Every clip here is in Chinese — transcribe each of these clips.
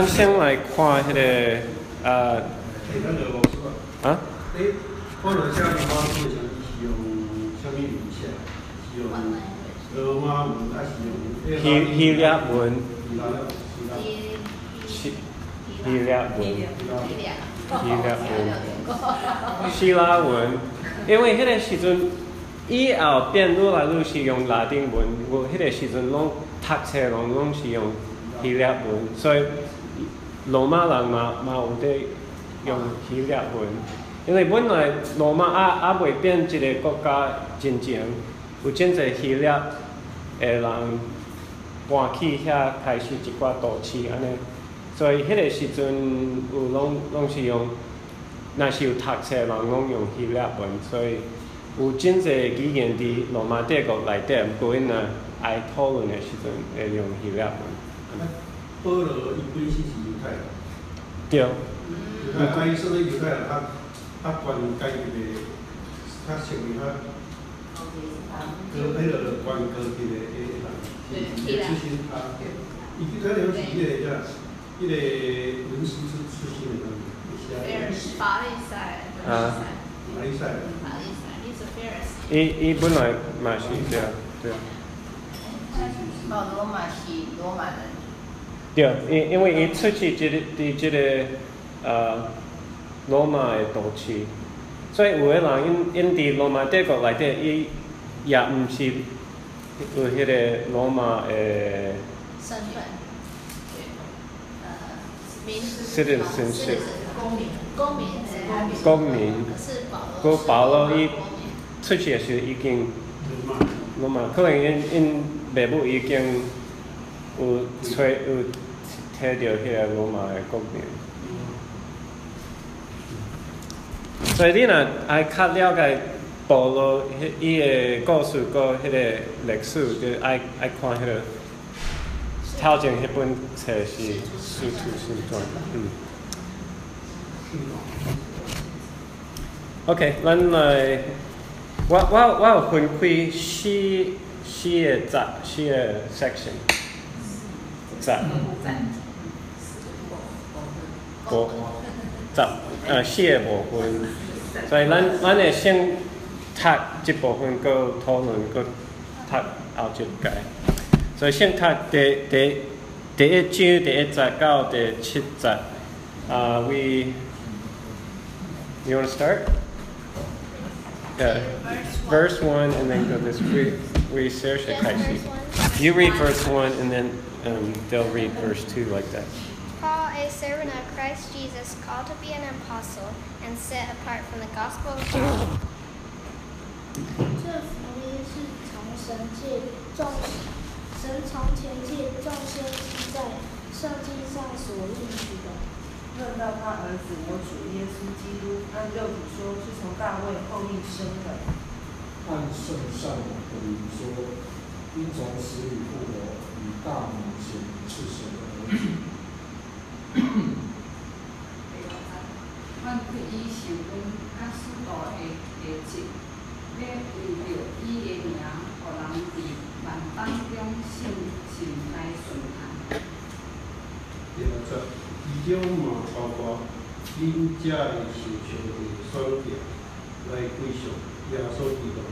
先来看迄、个啊。 看落写字方式上是用啥物文写？是用罗马文还是用希腊文？希腊文，因为迄个时阵以后变愈来愈是用拉丁文，我迄个时阵拢读册拢是用希腊文，所以罗马人嘛有在用希腊文。因为本来罗马未变一个国家真前，有真侪希腊的人搬去遐开始一寡都市安尼，所以迄个时阵有拢是用，若是有读册人拢用希腊文，所以有真侪语言伫罗马帝国内底，不过因若爱讨论的时阵会用希腊文。 保罗伊本身是犹太人。 对。 伊说咧犹太人较关改一个，较成为迄个关科技的人，出身伊去台湾是迄个文书出身的人， 法利赛。 法利赛， 你是菲尔斯。 伊本来嘛是对。 罗马是罗马人。 对，因为伊出去伫即个罗马的都市，所以有个人因伫罗马帝国内底，伊也毋是有迄个罗马的身份， citizenship， 公民。 个保罗伊出去的时候已经罗马，可能因爸母已经有摕到迄个罗马的国民。所以你若爱较了解保罗伊的故事，个迄个历史，就爱看迄个头前迄本册是《使徒行传》。OK， 咱来，我有分开四个section， 四个部分，所以咱会先读这部分，搁讨论，搁读后一届。所以先读第一章第一节到第7节。You want to start? Yeah, verse 1 and then go this way. We search it. You read verse 1 and then they'll read verse 2 like that. Paul, a servant of Christ Jesus, called to be an apostle and set apart from the gospel of God. 这福音是从神从前借众先知在圣经上所应许的。 论到他儿子我主耶稣基督，按肉体说是从大卫后裔生的。 按圣善的灵说，因从死里复活，与大明显是神的儿子。 阮对伊受阮甲使徒的下集，要为着伊的名，互人伫万邦中信来顺行。 第二节，其中嘛包括恁遮会受上帝选定来归属耶稣基督。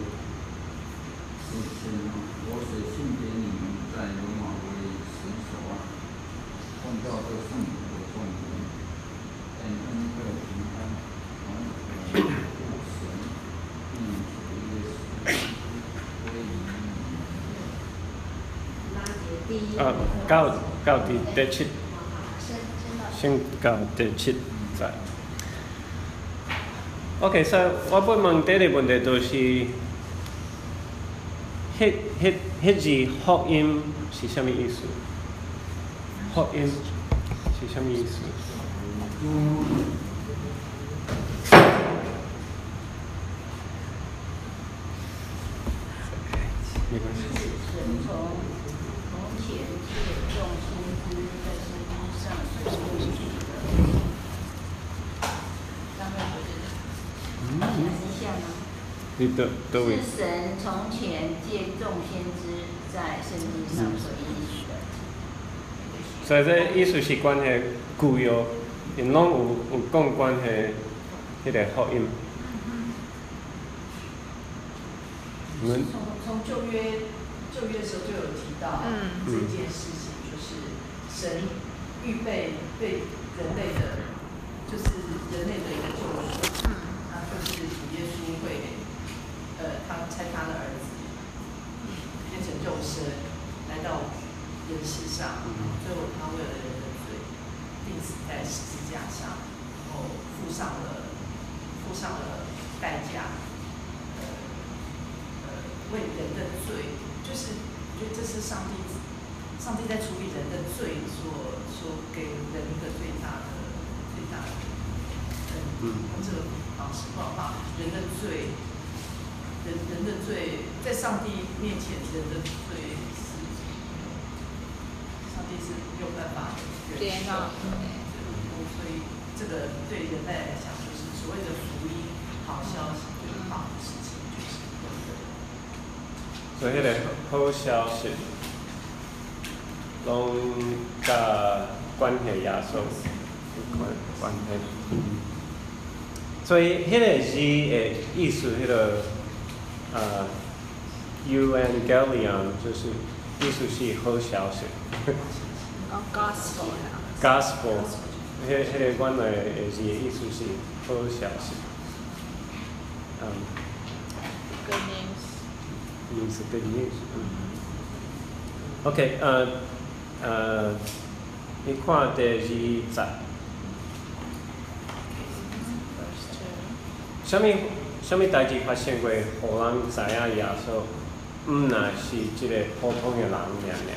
我写信给你们，在罗马为神所爱，奉教这圣徒的众人，愿恩惠平安从我们神并主耶稣归于你们。 到第7，先到第7节。OK， 所以我要问第一个问题就是。迄字福音是啥物意思？福音是啥物意思？没关系。 从前借众先知在圣经上所应许的。刚刚不是讲一下吗？ 是神从前借众先知在圣经上所应许的。 所以这意思是关系旧约，因拢有讲关系迄个福音。 从旧约的时候就有提到这件事情，就是神预备对人类的，就是人类的一个救赎，那就是主耶稣会，他差他的儿子变成肉身来到人世上，最后他为了人的罪钉死在十字架上，然后付上了代价。为人的罪，就是我觉得这是上帝在处理人的罪所给人一个最大的，用这个方式，不然的话，人的罪在上帝面前，人的罪上帝是没有办法忍受的，所以这个对人类来讲，就是所谓的福音好消息，就是好的事情，就是所以迄个好消息，拢甲关系耶稣有关系。所以迄个字的意思，迄个Evangelion 就是意思是好消息。Gospel， 迄个原来的字的意思是好消息。 Good news. Means good news. OK， 你看第2节，什么代志发生过，互人知影耶稣，毋那是一个普通的人尔。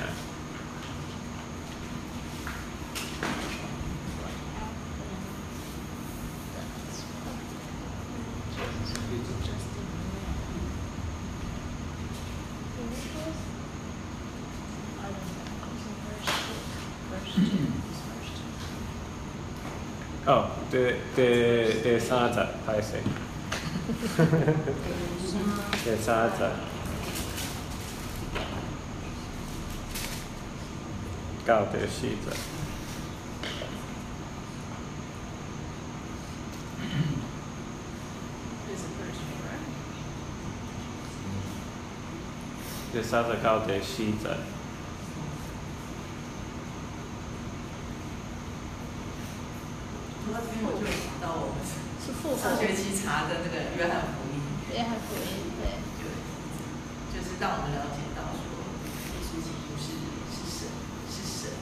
哦，第3节，歹势。第3节，到第4节。第3节到第4节。 那边我就想到我们上学期查的那个约翰福音，就是让我们了解到说，耶稣基督是神。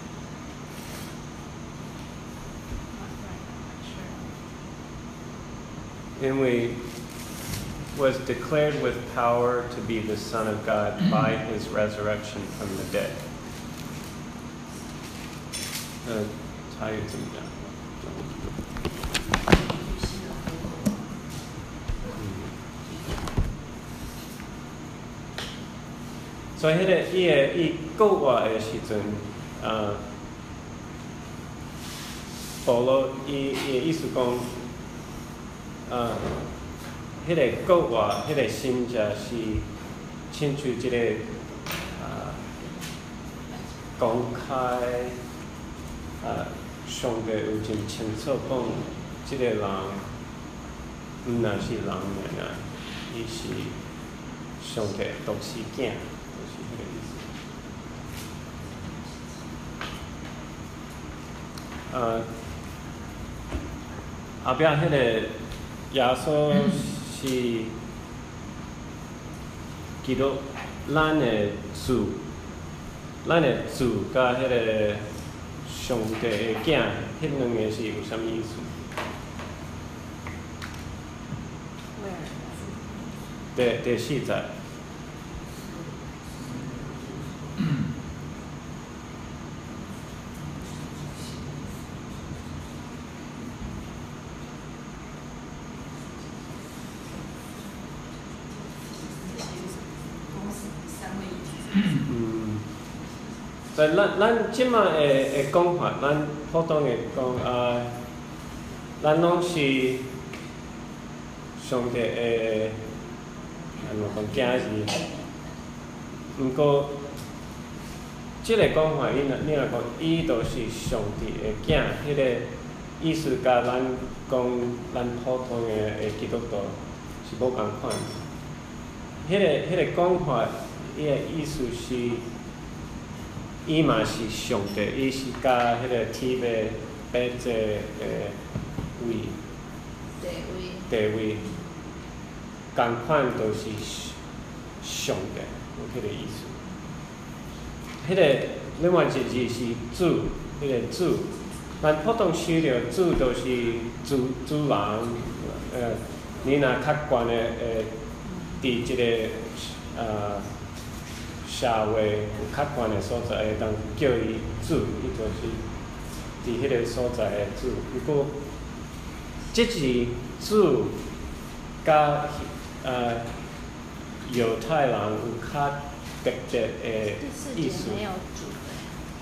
因为 was declared with power to be the Son of God by his resurrection from the dead. 差异怎么样？所以迄个伊国外的时阵，保罗伊的意思讲，迄个国外迄个信者是亲像一个公开上帝有真清楚讲，即个人毋那是人尔，伊是上帝独生囝。后壁迄个耶稣是基督，咱的主甲迄个上帝的囝，迄两个是有啥物意思？第4节。所以咱即马的讲法，咱普通的讲咱拢是上帝的安怎讲囝儿，毋过即个讲法，你若讲，伊就是上帝的囝，迄个意思甲咱讲咱普通的基督徒是无共款。迄个讲法，伊的意思是，伊嘛是上帝，伊是甲迄个天的摆这地位，共款都是上帝，有迄个意思。迄个另外一个字是主，迄个主，咱普通想着主就是主人，你若较悬的伫即个社会有较悬的所在，会当叫伊主，伊就是伫迄个所在的主。不过，即字主甲犹太人有较特别的意思。 没有主的。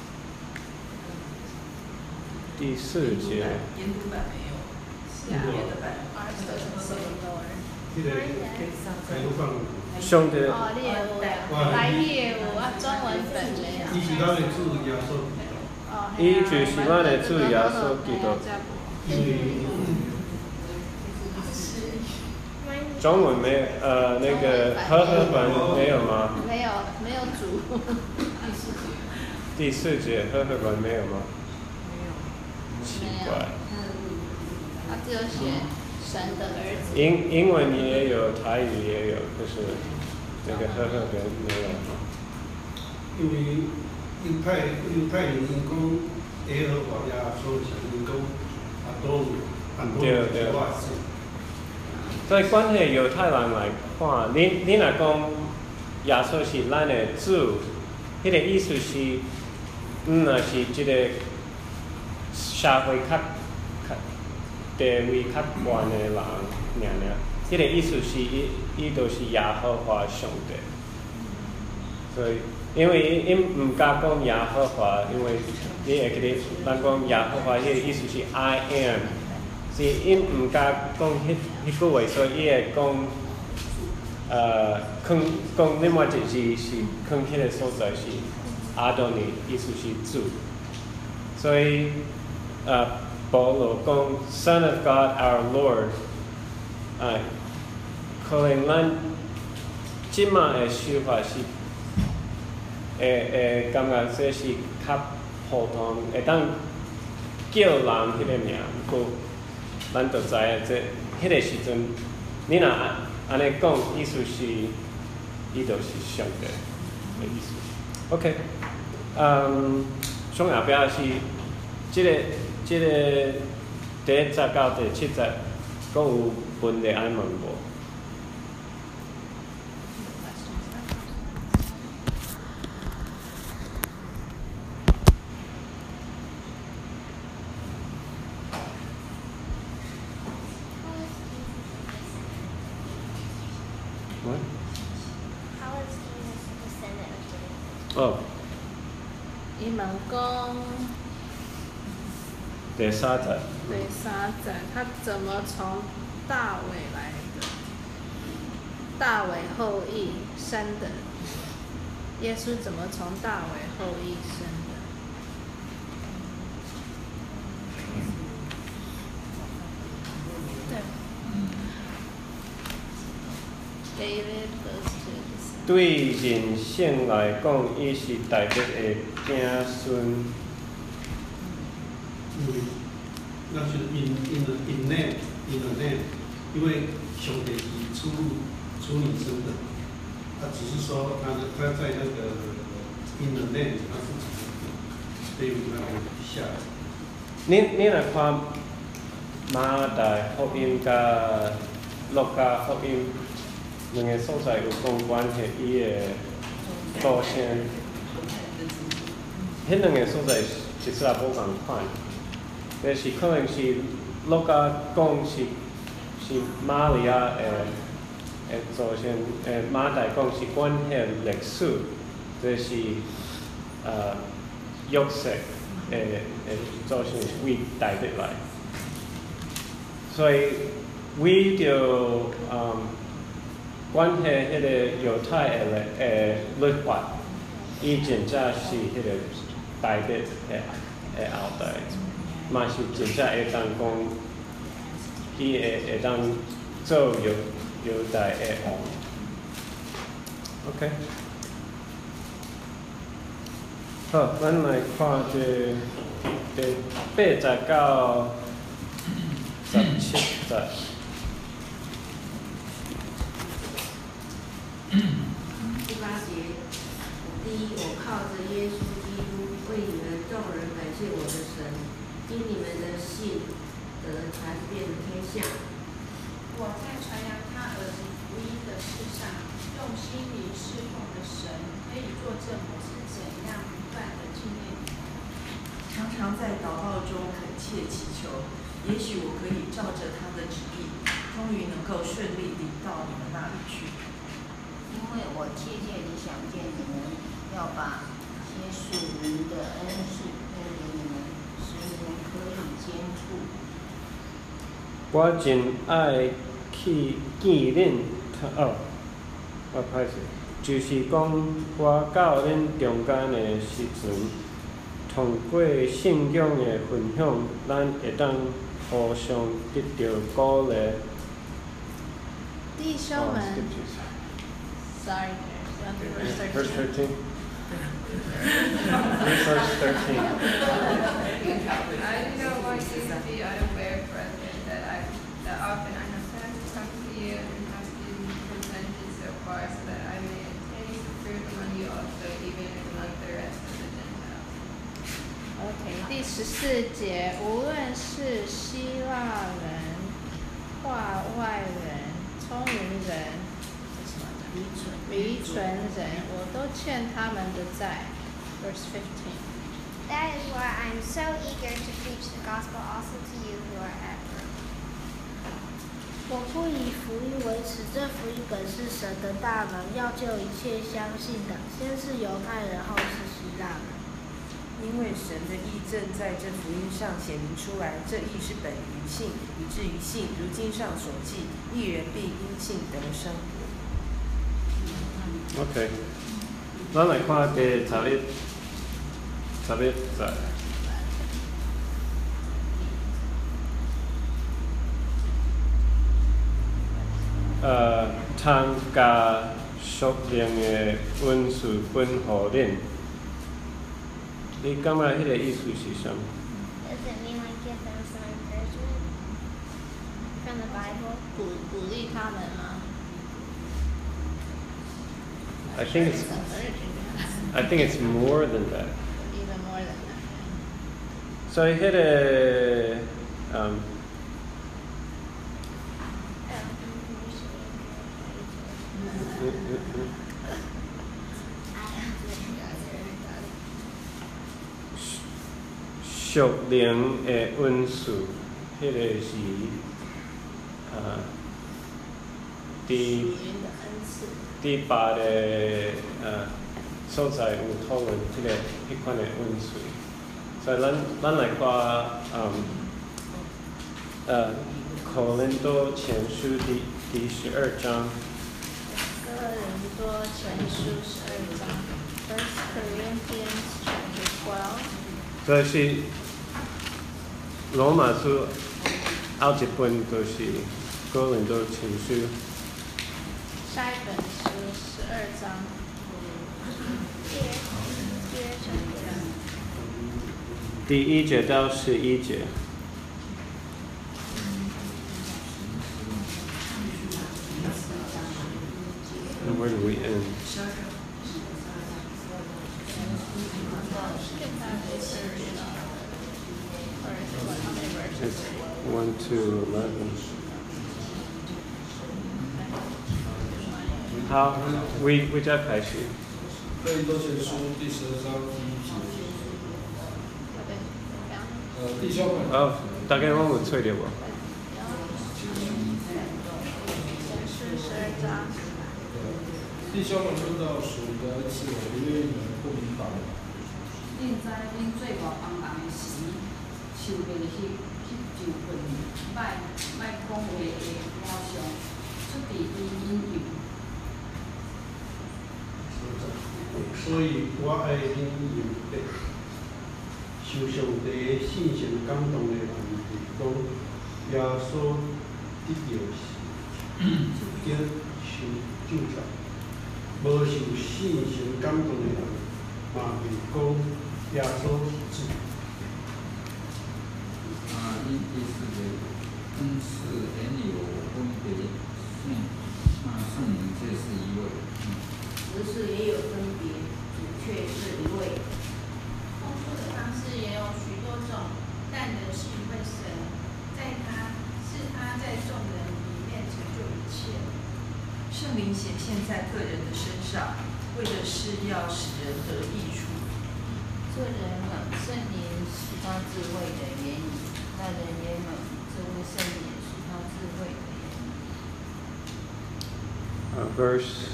第四节。 研读版没有，别的版。 迄个开路放。 上帝。 哦，你有，台语的有啊，中文本没有。 伊是咱的主耶稣。 伊就是咱的主耶稣基督。中文没那个和合本没有吗？ 没有主。 第四节和合本没有吗？ 没有。 奇怪。 他只有写神的儿子。 英文也有，台语也有，可是那个和合本没有。 因为犹太人因讲耶和华耶稣是因讲阿多鲁是我的神。 所以关系犹太人来看，你若讲耶稣是咱的主，迄个意思是，若是即个社会较地位较悬的人，迄个意思是伊就是耶和华上帝。所以，因为因毋敢讲耶和华，因为你会记得，咱讲耶和华，迄个意思是 I am。是因毋敢讲迄句话，所以伊会讲讲另外一字是放迄个所在是阿多尼，意思是主。所以保罗讲 Son of God our Lord， 可能咱即马的想法是会感觉这是较普通，会当叫人迄个名，不过。咱就知影，迄个时阵，你若安尼讲，意思是，伊就是上帝的意思。OK， 上后壁是即个第1节到第7节，阁有问题爱问无？哦。 伊问讲。 第3节。 他怎么从大卫来的？大卫后裔生的。耶稣怎么从大卫后裔生的？对。David goes to the sun. 对人性来讲，伊是大卫的子孙。 那是 in the name， 因为上帝是处女生的，他只是说他在那个 in the name， 他是对那个下。 你来看马太福音甲路加福音两个所在有讲关系，伊的祖先，迄两个所在其实也无共款。但是可能是路加讲是玛利亚的祖先，马太讲是关系历史，就是约瑟的祖先是为大卫来，所以为着关系迄个犹太的律法， 伊真正是迄个大日的后代，嘛是真正会当讲，伊会当做犹大的王。OK， 好，咱来看第8节到17节。 第8节，第一，我靠着耶稣基督为你们众人感谢我的神，因你们的信得传遍天下。 我在传扬他儿子福音的事上，用心灵侍奉的神可以作证我是怎样不断的纪念你们， 常常在祷告中恳切祈求，也许我可以照着他的旨意，终于能够顺利领到你们那里去。 因为我切切地想见你们，要把些属灵的恩赐赐给你们，使你们可以坚固。 我真爱去纪念他我歹势，就是讲我到恁中间的时阵，通过信仰的分享，咱会当互相得到鼓励。 弟兄们。Sorry, verse 13. Verse 13. I do not want you to be unaware, brethren, that often I have had to come to you and have been presented so far, so that I may obtain some fruit among you also, even among the rest of the Gentiles. OK， 第14节，无论是希腊人、化外人、聪明人。愚蠢人，我都欠他们的债。Verse 15. That is why I am so eager to preach the gospel also to you who are at Rome. 我不以福音为耻，这福音本是神的大能，要救一切相信的，先是犹太人，后是希腊人。 因为神的义正在这福音上显明出来，这义是本于信，以至于信。如经上所记，义人必因信得生。 OK， 咱来看第11节。通甲属灵的恩赐分互恁，你感觉迄个意思是啥？ Does it mean like give them some encouragement from the Bible? 鼓励他们吗？ I think it's more than that. Even more than that. So迄个属灵的恩赐，迄个是第8个所在有讨论迄款的恩赐，所以咱来看哥林多前书第12章。 哥林多前书12章 ，1 Corinthians chapter 12。 这是罗马书后一本，就是哥林多前书。 下一本是12章。 第1节到11节。And where do we end? It's 1 to 11. 好，为这开始。 哥林多前书第12章第1节。弟兄们。 大概我有找到无？ 弟兄们，论到属灵的恩赐，我不愿意你们不明白。 恁知恁做外邦人的时，受过迄就份歹讲话的偶像，出自伊引诱。 所以我爱恁用的受上帝圣神感动的问题，讲耶稣得着是经受救赎，无受圣神感动的人，嘛袂讲耶稣是主。 第四节，恩赐原有分别圣灵却是一位。 执事也有分别，主却是一位。 丰富的方式也有许多种，但人是一位神，他在众人里面成就一切。 圣灵显现在个人的身上，为的是要使人得益处。 这人们圣灵是他智慧的言语，那人也们这位圣灵是他智慧的言语。 Verse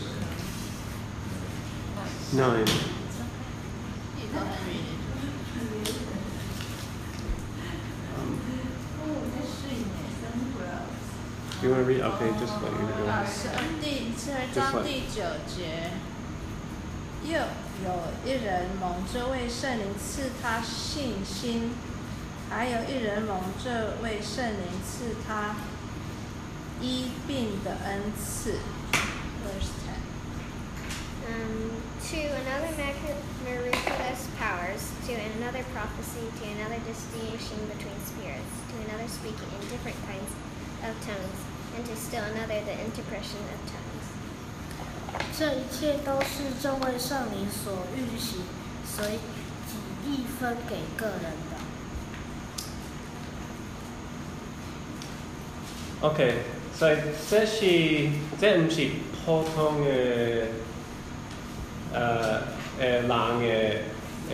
9. You want to read? Okay, just let you go. 12章第9节，又有一人蒙这位圣灵赐他信心，还有一人蒙这位圣灵赐他医病的恩赐。Verse 10. To another miraculous powers, to another prophecy, to another distinguishing between spirits, to another speaking in different kinds of tongues, and to still another the interpretation of tongues. 这一切都是这位圣灵所运行，随己意分给个人的。 OK， 所以这唔是普通的人的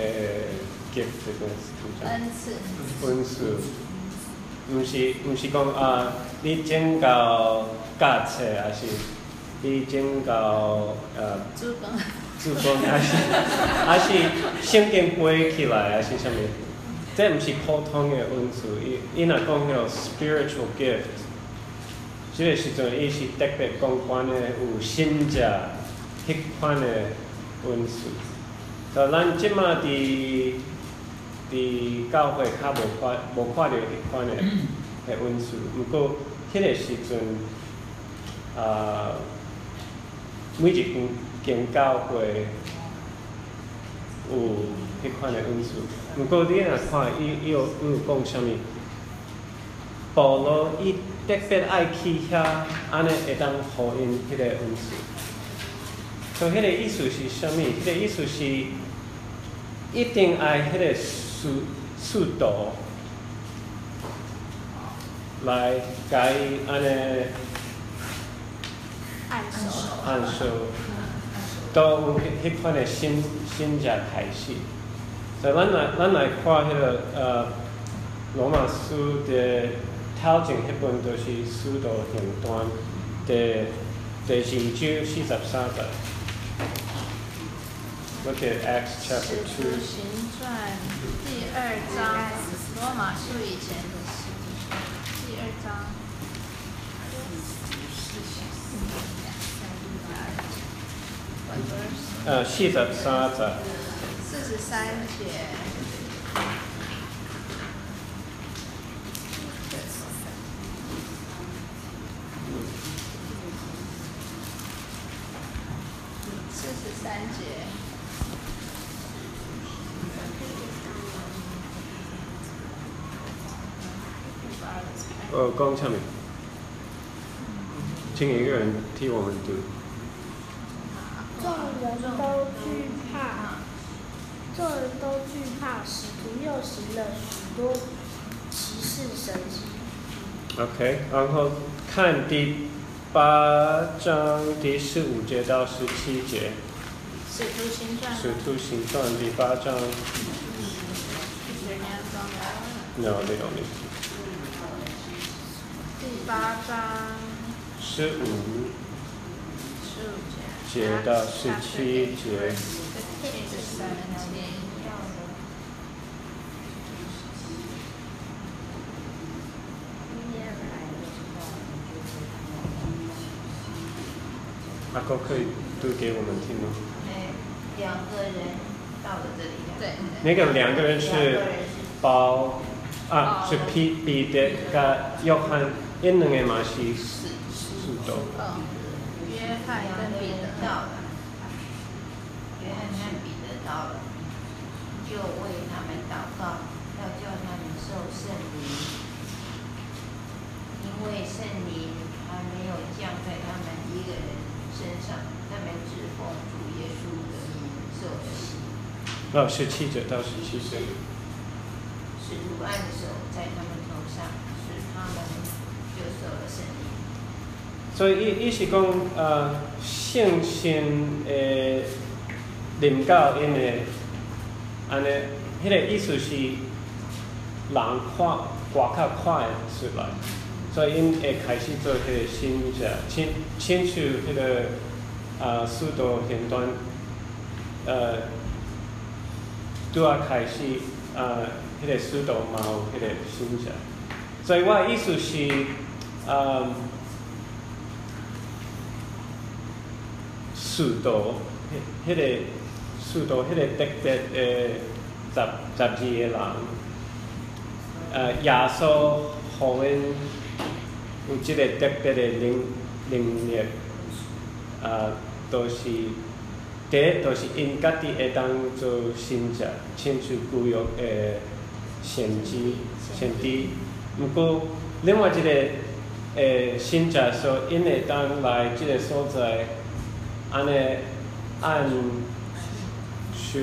gift 恩赐，唔是讲你整到教册，还是你整到主讲，还是圣经背起来，还是啥物？这唔是普通的恩赐，伊若讲迄 spiritual gift。这个时阵，伊是特别讲款的有信者迄款的恩赐。就咱即马伫教会较无看到迄款的恩赐，不过迄个时阵，每一间教会有迄款的恩赐。不过你若看伊有讲啥物？保罗伊特别爱去遐，安尼会当互因迄个恩赐。所以迄个意思是啥物？迄个意思是一定爱迄个速度来甲伊安尼按手，都有迄款的心者开始。所以咱来看迄个罗马书的。头前迄本就是《使徒行传》第2章43节。Look at Acts chapter 2. 使徒行传第2章，罗马书以前的第2章。 43节。 43节。43节。 讲什么？请一个人替我们读。 众人都惧怕，使徒又行了许多奇事神迹。 OK， 然后看第8章第15节到17节。 使徒行传。 使徒行传第8章。No, they don't need to. 第8章。 15节到17节。阿哥可以读给我们听吗？ 两个人到了这里。 对。 那个两个人是包啊，是彼得跟约翰，因两个嘛是使徒。 约翰跟彼得到了，约翰和彼得到了，就为他们祷告，要叫他们受圣灵，因为圣灵还没有降在他们一个人身上，他们只奉主耶稣的名受了洗。 17节到17节。 使徒按手在他们头上，使他们就受了圣灵。 所以伊是讲信心的临到因的安尼，迄个意思是人外较快出来，所以因会开始做迄个信者，亲像迄个使徒行传拄啊开始迄个使徒嘛有迄个信者，所以我的意思是使徒，迄个使徒，迄个特别12个人，耶稣互因有即个特别的能力，都是第一，就是因家己会当做先知，亲像旧约的先知。毋过另外一个先知说，因会当来即个所在。安尼按手，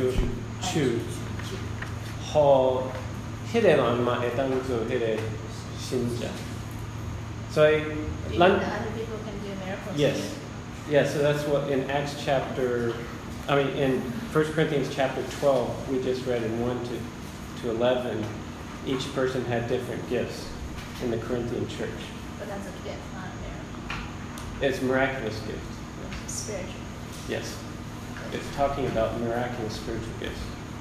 互迄个人嘛会当做迄个信者，所以咱 yes, so that's what in Acts chapter, in 1 Corinthians chapter 12 we just read in 1 to 11, each person had different gifts in the Corinthian church. But that's a gift, not a miracle. It's miraculous gifts. Spiritual. Yes. It's talking about miraculous spiritual gifts.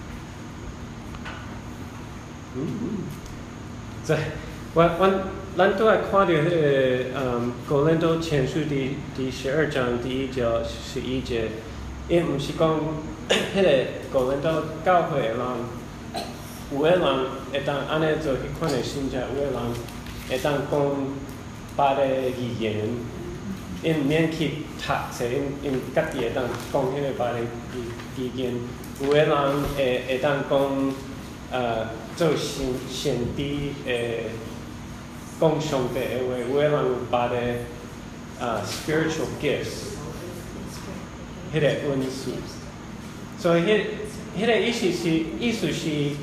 咱都来看到迄个哥林多前书第12章第1节11节，伊毋是讲迄个哥林多教会的人，有的人会当安尼做迄款的信者，有的人会当讲别个语言。因毋免去读册，因家己会当讲迄个别个语言。有个人会当讲做先知讲上帝的话，有个人有别个spiritual gifts， 迄个恩赐。所以迄个意思是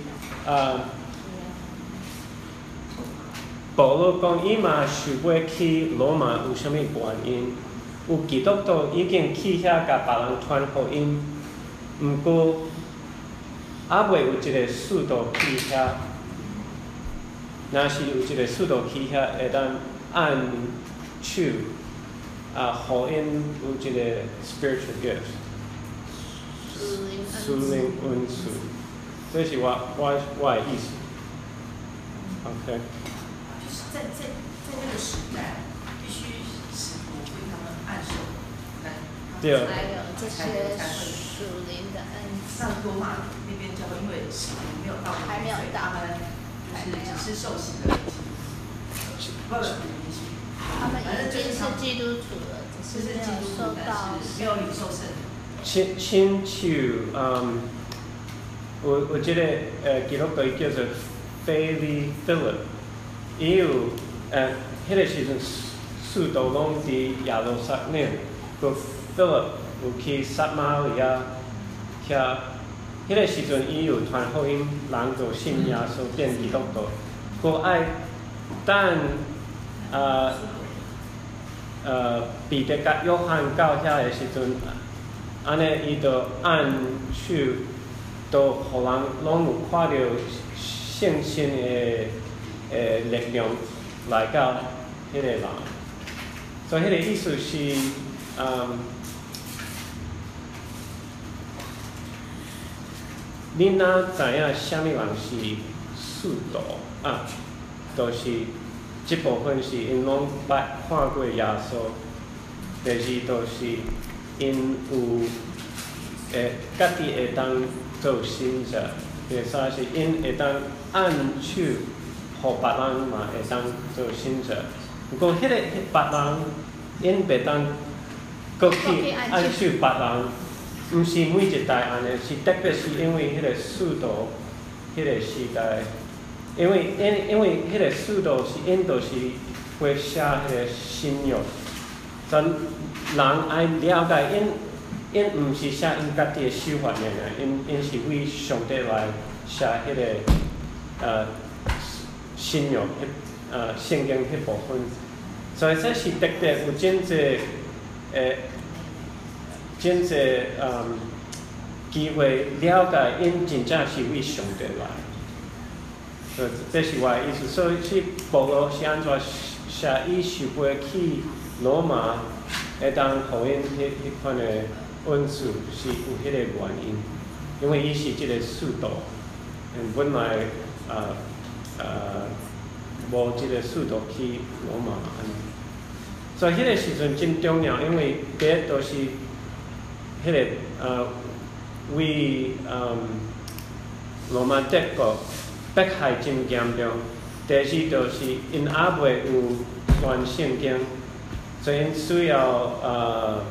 保罗讲，伊嘛想要去罗马，有啥物原因？有基督徒已经去遐甲别人传福音，毋过还未有一个使徒去遐。若是有一个使徒去遐，会当按手互因有一个 spiritual gift， 属灵恩赐，这是我的意思。OK。 在那个时代，必须使徒为他们按手， 对， 才有这些属灵的恩赐。 像罗马那边教会，因为使徒没有到， 还没有到， 他们只是受洗的， 他们已经是基督徒了，只是没有受到， 没有领受圣灵。 亲像我记得基督徒叫做腓利 Philip。伊有迄个时阵，使徒拢伫耶路撒冷，个 Philip 有去撒玛利亚遐。迄个时阵，伊有传福音，人就信耶稣变基督徒。个爱等彼得甲约翰到遐个时阵，安尼伊就按手，都互人拢有看到圣心的。力量来到迄个人，所以迄个意思是，你若知影啥物人是使徒就是即部分是因拢捌看过耶稣，第二就是因有家己会当做新者，第三是因会当按手，互别人嘛会当做新者。不过，迄个别人因袂当搁去按手别人，毋是每一代安尼，是特别是因为迄个速度，迄个时代，因为迄个速度是因就是会写迄个信用，咱人爱了解因毋是写因家己的手法尔，因是为上帝来写迄个信用圣经迄部分，所以这是特别有真济机会了解因真正是为上帝来。所以这是我的意思。所以是保罗是安怎写伊受背去罗马，会当互因迄款的恩赐，是有迄个原因。因为伊是即个速度，本来无即个速度去罗马安尼。所以迄个时阵真重要，因为第一都是迄个为罗马帝国迫害真严重。第二就是因还袂有传圣经，所以因需要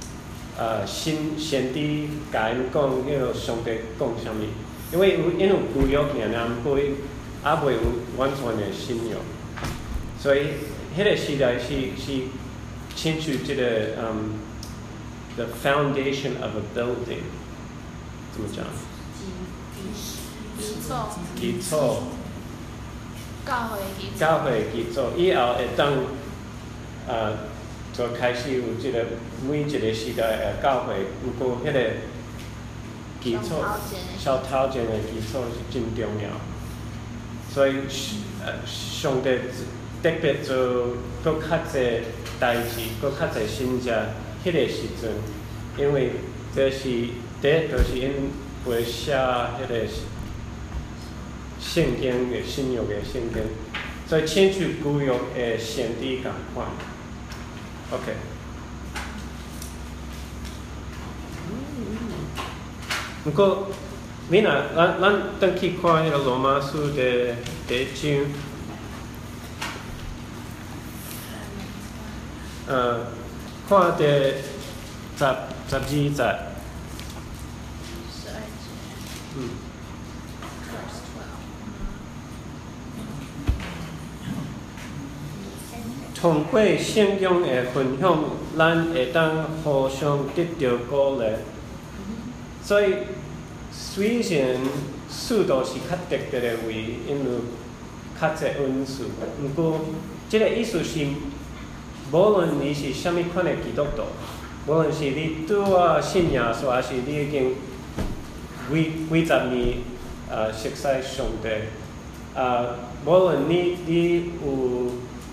先知甲因讲迄个上帝讲啥物，因为因有旧约尔，毋过还袂有完全的信仰，所以迄个时代是亲像即个the foundation of a building， 怎么讲？基础。教会基础以后会当就开始有即个每一个时代的教会，不过迄个基础上头前的基础是真重要，所以上帝特别做搁较济代志，搁较济信者，迄个时阵，因为这是第一就是因会写迄个圣经嘅新约嘅圣经，所以亲像旧约嘅先知共款。OK。不过，你若咱转去看迄个罗马书的第一章，看第12节。通过圣经的分享，咱会当互相得到鼓励。所以虽然速度是较特别的位，因为较济恩赐，不过这个意思是，无论你是啥物款的基督徒，无论是你拄啊信耶稣，还是你已经几十年熟悉上帝，无论你有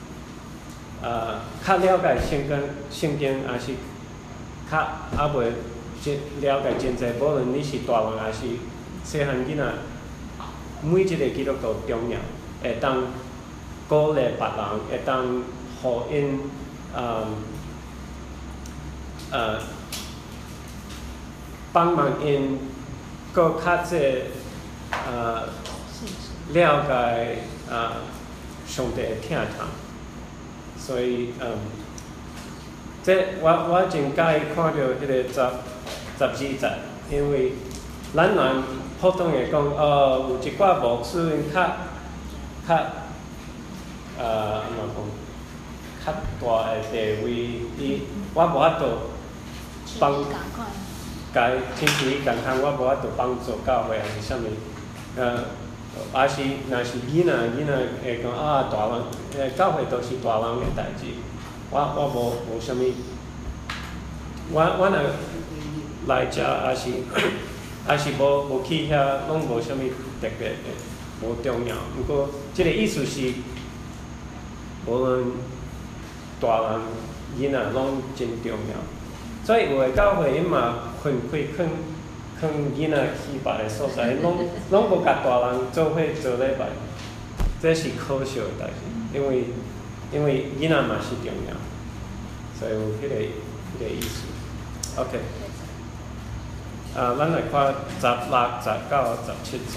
较了解圣经，还是较还袂了解真济，无论你是大人还是细汉囡仔，每一个基督徒重要，会当鼓励别人，会当互因帮忙因搁较济了解上帝的疼痛。所以这我真介意看到迄个12节，因为咱人普通会讲有一寡牧师因较安怎讲，较大的地位，我无法度帮，甲伊亲像伊共项，我无法度帮助教会还是啥物，还是若是囡仔会讲大人，教会都是大人的代志，我无啥物，我若来遮还是无去遐，拢无啥物特别的，无重要。不过即个意思是，无论大人囡仔拢真重要。所以有的教会因嘛分开囥囡仔去别个所在，拢无甲大人做伙做礼拜，这是可笑的代志。因为囡仔嘛是重要，所以有迄个意思。OK。 咱来看16、19、17节。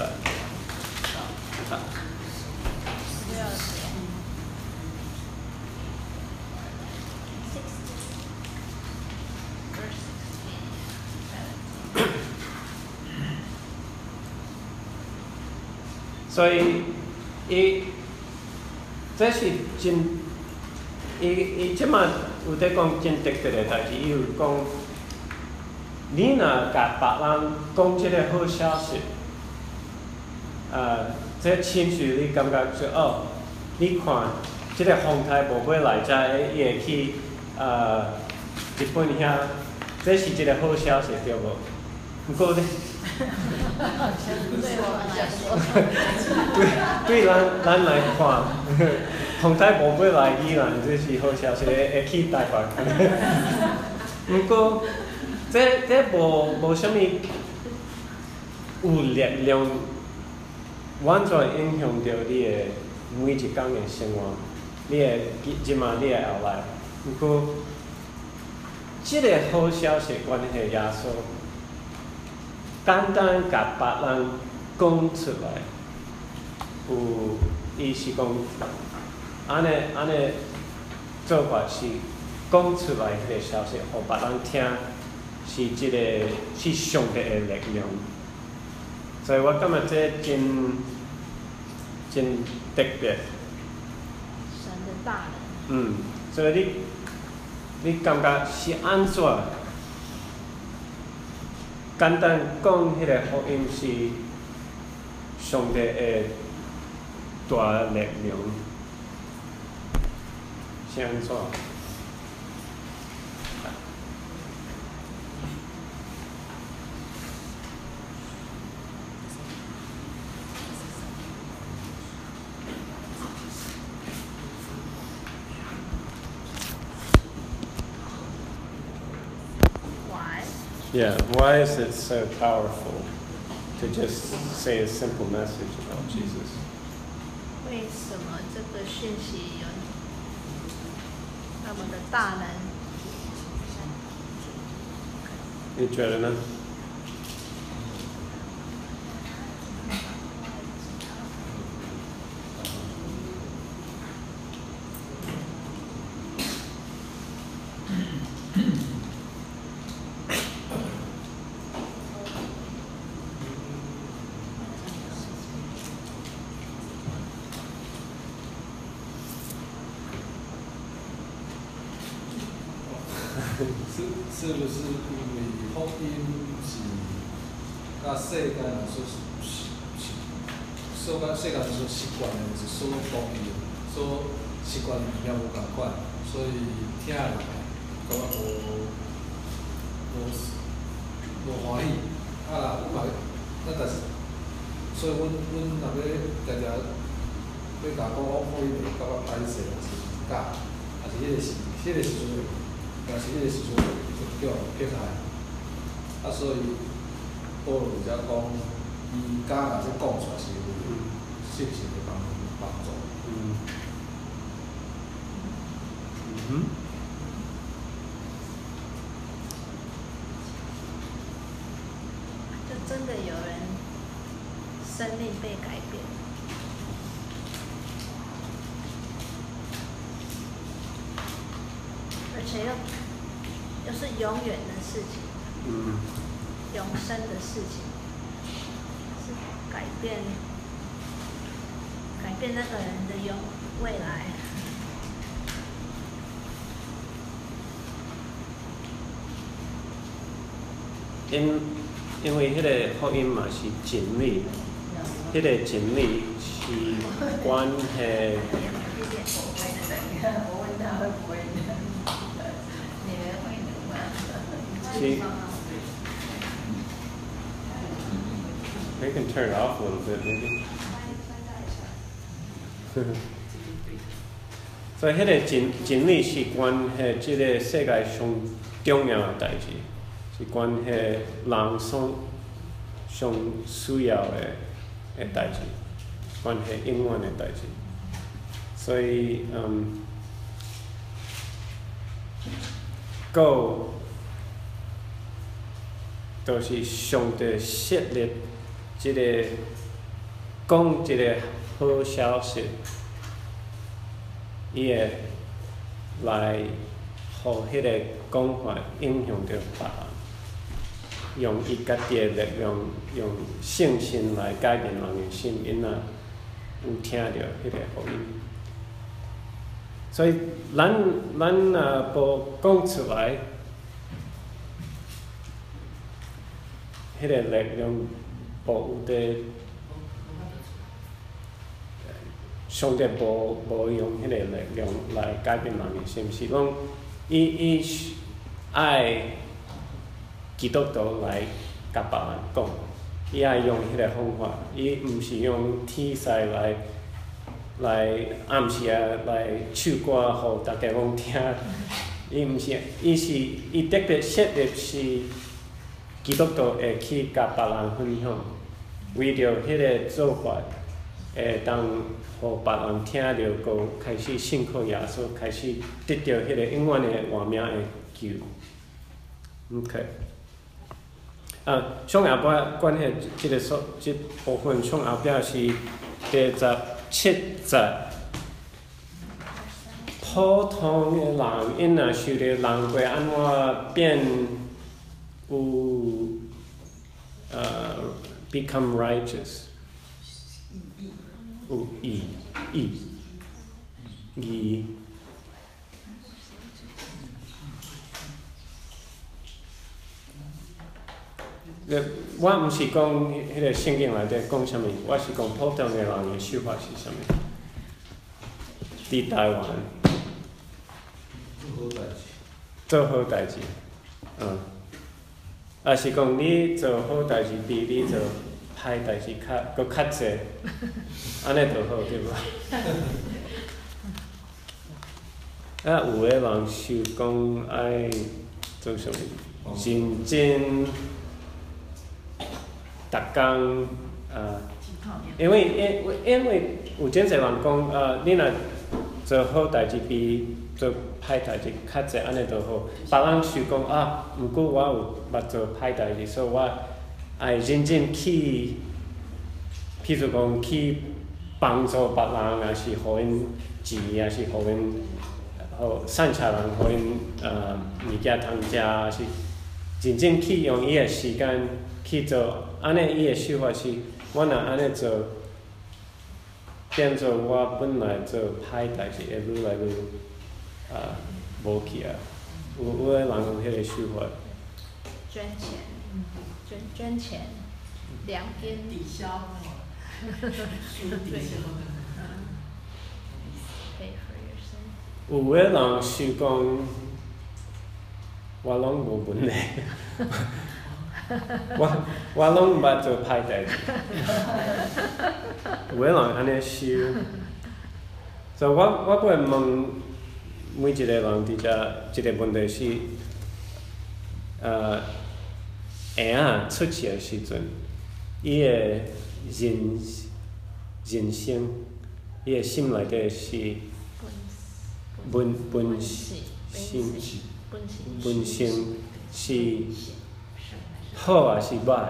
所以，这是真，伊即马有在讲真特别的代志，伊有讲，你若甲别人讲即个好消息，这亲像你感觉说哦，你看即个风台无买来遮，伊会去日本遐，这是一个好消息对无？不过咧。对咱来看，风台无买来依然这是好消息，会去台北。不过，这无啥物有力量，完全影响到你的每一天的生活，你的即马你的后来。不过，这个好消息关系耶稣。简单甲别人讲出来，有伊是讲，安尼做法是讲出来迄个消息，互别人听，是上帝的力量。所以我感觉这真特别。 神的大能。 所以你感觉是安怎？简单讲，迄个福音是上帝的大力量，是安怎？Yeah, why is it so powerful to just say a simple message about Jesus? 为什么这个讯息有那么的大能？ 你觉得呢？ 是不是因为福音是甲世间人所甲世间人所习惯的，是所讲的，所习惯的物件无共款，所以听的人感觉无欢喜。啊，但是，所以阮若要常常要甲讲福音，会感觉歹势，还是唔教，还是迄个时阵。但是迄个时阵就叫撇开，所以保罗才讲，伊敢若这讲出来是有信心的帮助。 就真的有人生命被改变。而且又是永远的事情，永生的事情，是改变那个人的未来。 因为迄个福音嘛是真理，迄个真理是关系。They can turn it off a little bit, maybe. 所以，迄个真理是关系即个世界上重要的代志，是关系人上需要的代志，关系永远的代志。所以， 都是上帝设立即个讲即个好消息，伊会来互迄个讲法影响着别人。用伊家己的力量，用信心来改变人的心，因若有听到迄个福音。所以咱若无讲出来，迄个力量无有伫，上帝无用迄个力量来改变人的心，是讲伊爱。基督徒来甲别人讲，伊爱用迄个方法，伊毋是用天使来暗时来唱歌，互大家拢听。伊毋是，伊特别设立是基督徒会去甲别人分享，为着迄个做法，会当互别人听着，个开始信靠耶稣，开始得到迄个永远的活命的救。OK。上后摆关系即部分，上后壁是第17节。普通的人，因若受着人过安怎变有become righteous， 有义。我毋是讲迄个圣经内底讲啥物，我是讲普通的人的想法是啥物。伫台湾做好代志，也是讲你做好代志比你做歹代志搁较济，安尼就好对无？有个人是讲爱做啥物，认真。逐工因为有真侪人讲你若做好代志比做歹代志较济，安尼就好。别人想讲毋过我有捌做歹代志，所以我爱认真去，譬如讲去帮助别人，也是互因钱，也是互因善财人，互因物件通食，也是认真去用伊的时间去做。安尼伊的想法是，我若安尼做，变做我本来做歹代志会愈来愈无去啊。有的人有迄个想法。 捐钱，两边抵消， 对。Pay for your sin。 有的人想讲，我拢无问题。我拢毋捌做歹代志，有个人安尼想，所以我会问每一个人伫遮一个问题是，婴仔出世的时阵，伊的人生，伊的心内底是本性是。好也是歹，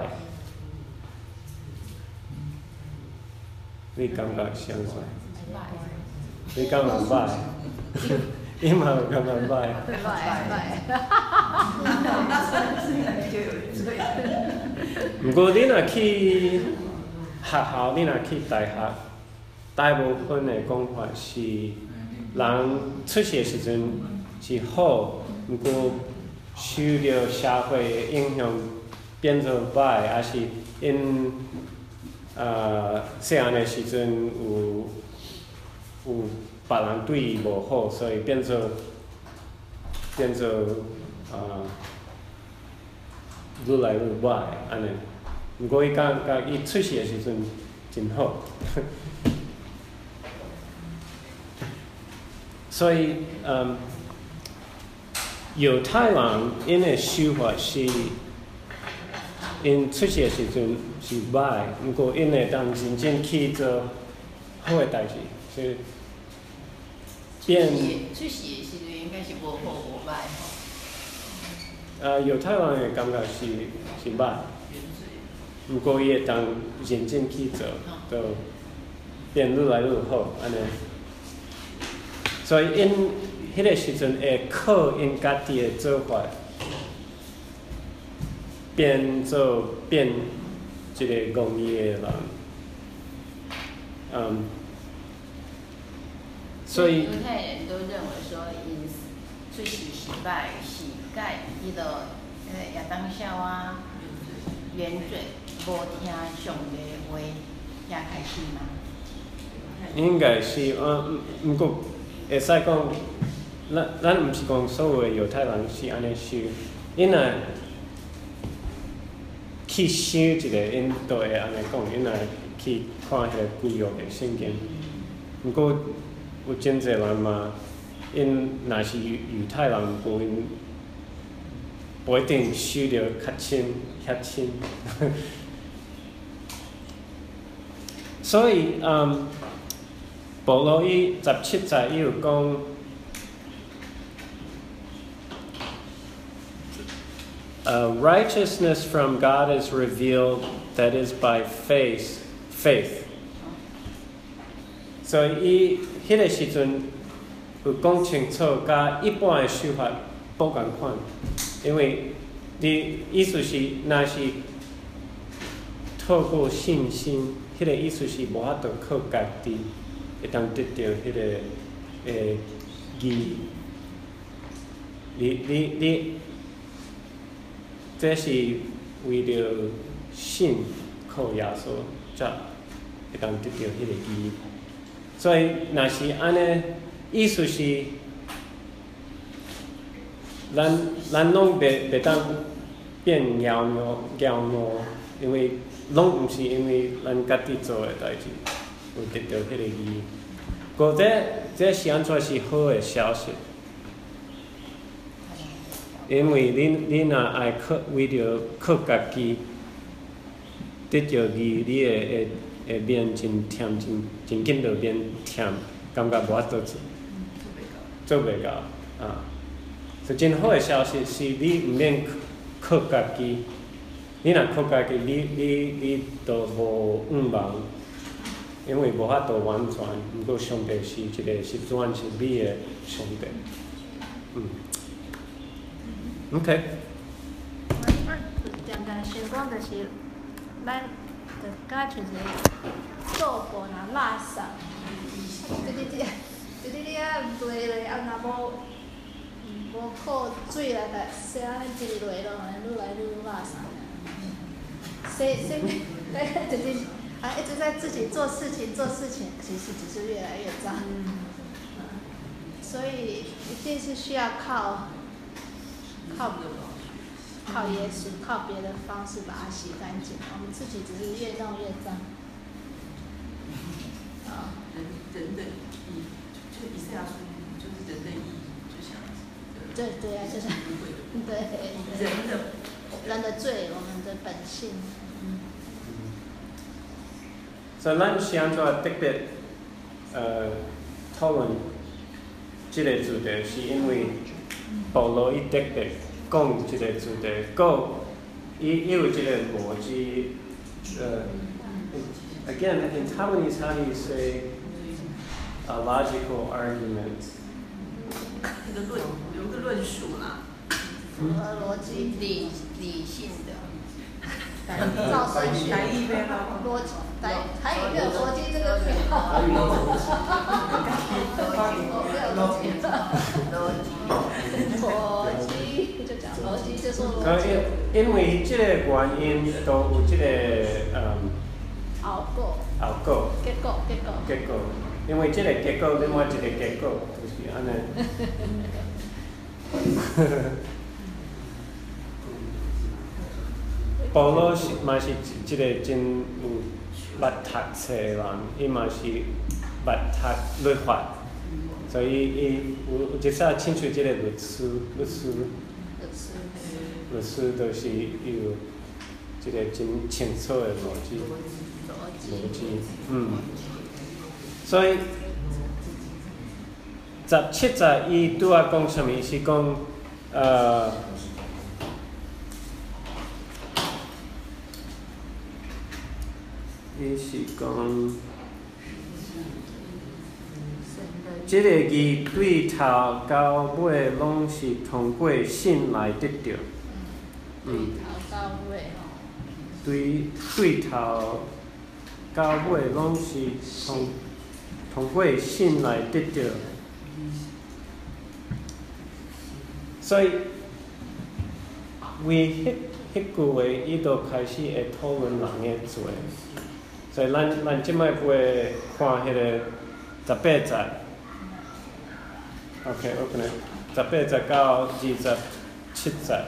你感觉啥物？你感觉歹？伊嘛有感觉歹。毋过你若去学校，你若去大学，大部分的讲法是，人出世的时阵是好，毋过受着社会的影响。变做歹，也是因细汉的时阵有别人对伊无好，所以变做愈来愈歹安尼。毋过伊讲伊出世的时阵真好，所以犹太人因的想法是。因出世的时阵是歹，毋过因会当认真去做好的代志，所以变。 出世的时阵应该是无好无歹吼。 犹太人的感觉是歹，不过伊会当认真去做，就变愈来愈好安尼。所以因迄个时阵会靠因家己的做法，变一个公义的人。所以犹太人都认为说，因出世失败是改迄个亚当夏娃原罪，无听上帝的话，遐开始嘛。 应该是毋过会使讲，咱毋是讲所有的犹太人是安尼想，因若去想一个，因都会安尼讲，因若去看迄个旧约的圣经。毋过有真侪人嘛，因若是犹太人，无一定想着较深遐深。所以保罗伊17节伊有讲，righteousness from God is revealed, that is by faith. 所以伊迄个时阵有讲清楚，甲一般的想法不共款，因为你意思是，若是透过信心，迄个意思是无法度靠家己会当得到迄个义。你，这是为了信靠耶稣，才会当得到迄个义。所以，若是安尼，意思是，咱拢袂当变妖魔，因为拢毋是因为咱家己做的代志，有得到迄个义。过这是安怎是好的消息？因为你若爱为着靠家己得到义，你会变真忝，真紧就变忝，感觉无法度做袂到啊！是真好的消息，是你毋免靠家己。你若靠家己，你就无仰望，因为无法度完全。毋过上帝是一个是完全美的上帝。OK。 想讲就是，咱就甲像一个做过若垃圾，你啊落咧，啊若无靠水来甲洗安尼一落落，愈来愈垃圾。就是一直在自己做事情，其实只是越来越脏。所以一定是需要靠耶稣，靠别的方式把它洗干净。我们自己只是越弄越脏。 人的义，就以赛亚书就是人的义，就像对啊，就是对人的罪，我们的本性。 所以咱是安怎特别讨论这个主题，是因为保罗伊特别讲这个主题，伊有这个逻辑。Again, in Taiwanese, how do you say a logical argument? 有个论述啦。 逻辑理性的。 照顺序。 台语没有逻辑，台语没有逻辑这个字。逻辑就讲逻辑，就说逻辑。 因为这个原因都有这个后果。结果，因为这个结果另外一个结果就是安尼。保罗嘛是一个真有捌读册的人，伊嘛是捌读律法，所以伊有一煞亲像即个律师，就是伊有一个真清楚的逻辑。所以17节伊拄仔讲啥物？是讲伊是讲，即个字对头到尾拢是通过信来得到。 对头到尾哦。 对头到尾拢是通过信来得到。所以，为迄句话，伊就开始会讨论人的罪。所以咱即摆会看迄个18节 ，OK， 我可能18节到27节。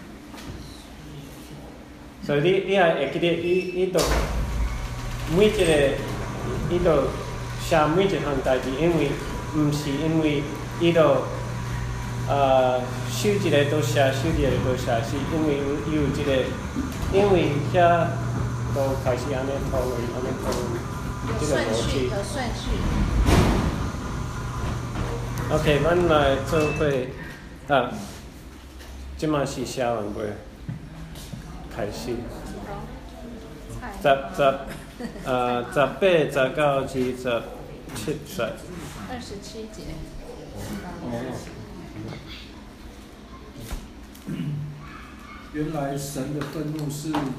所以你也会记得，伊就每一个，伊就写每一项代志，因为毋是因为伊就收一个都写，收一个都写，是因为有一个，因为遐都开始安尼讨论，这个逻辑。 有顺序。 OK， 咱来做伙即马是写完未？开始。18节到27节。 27节。 原来神的愤怒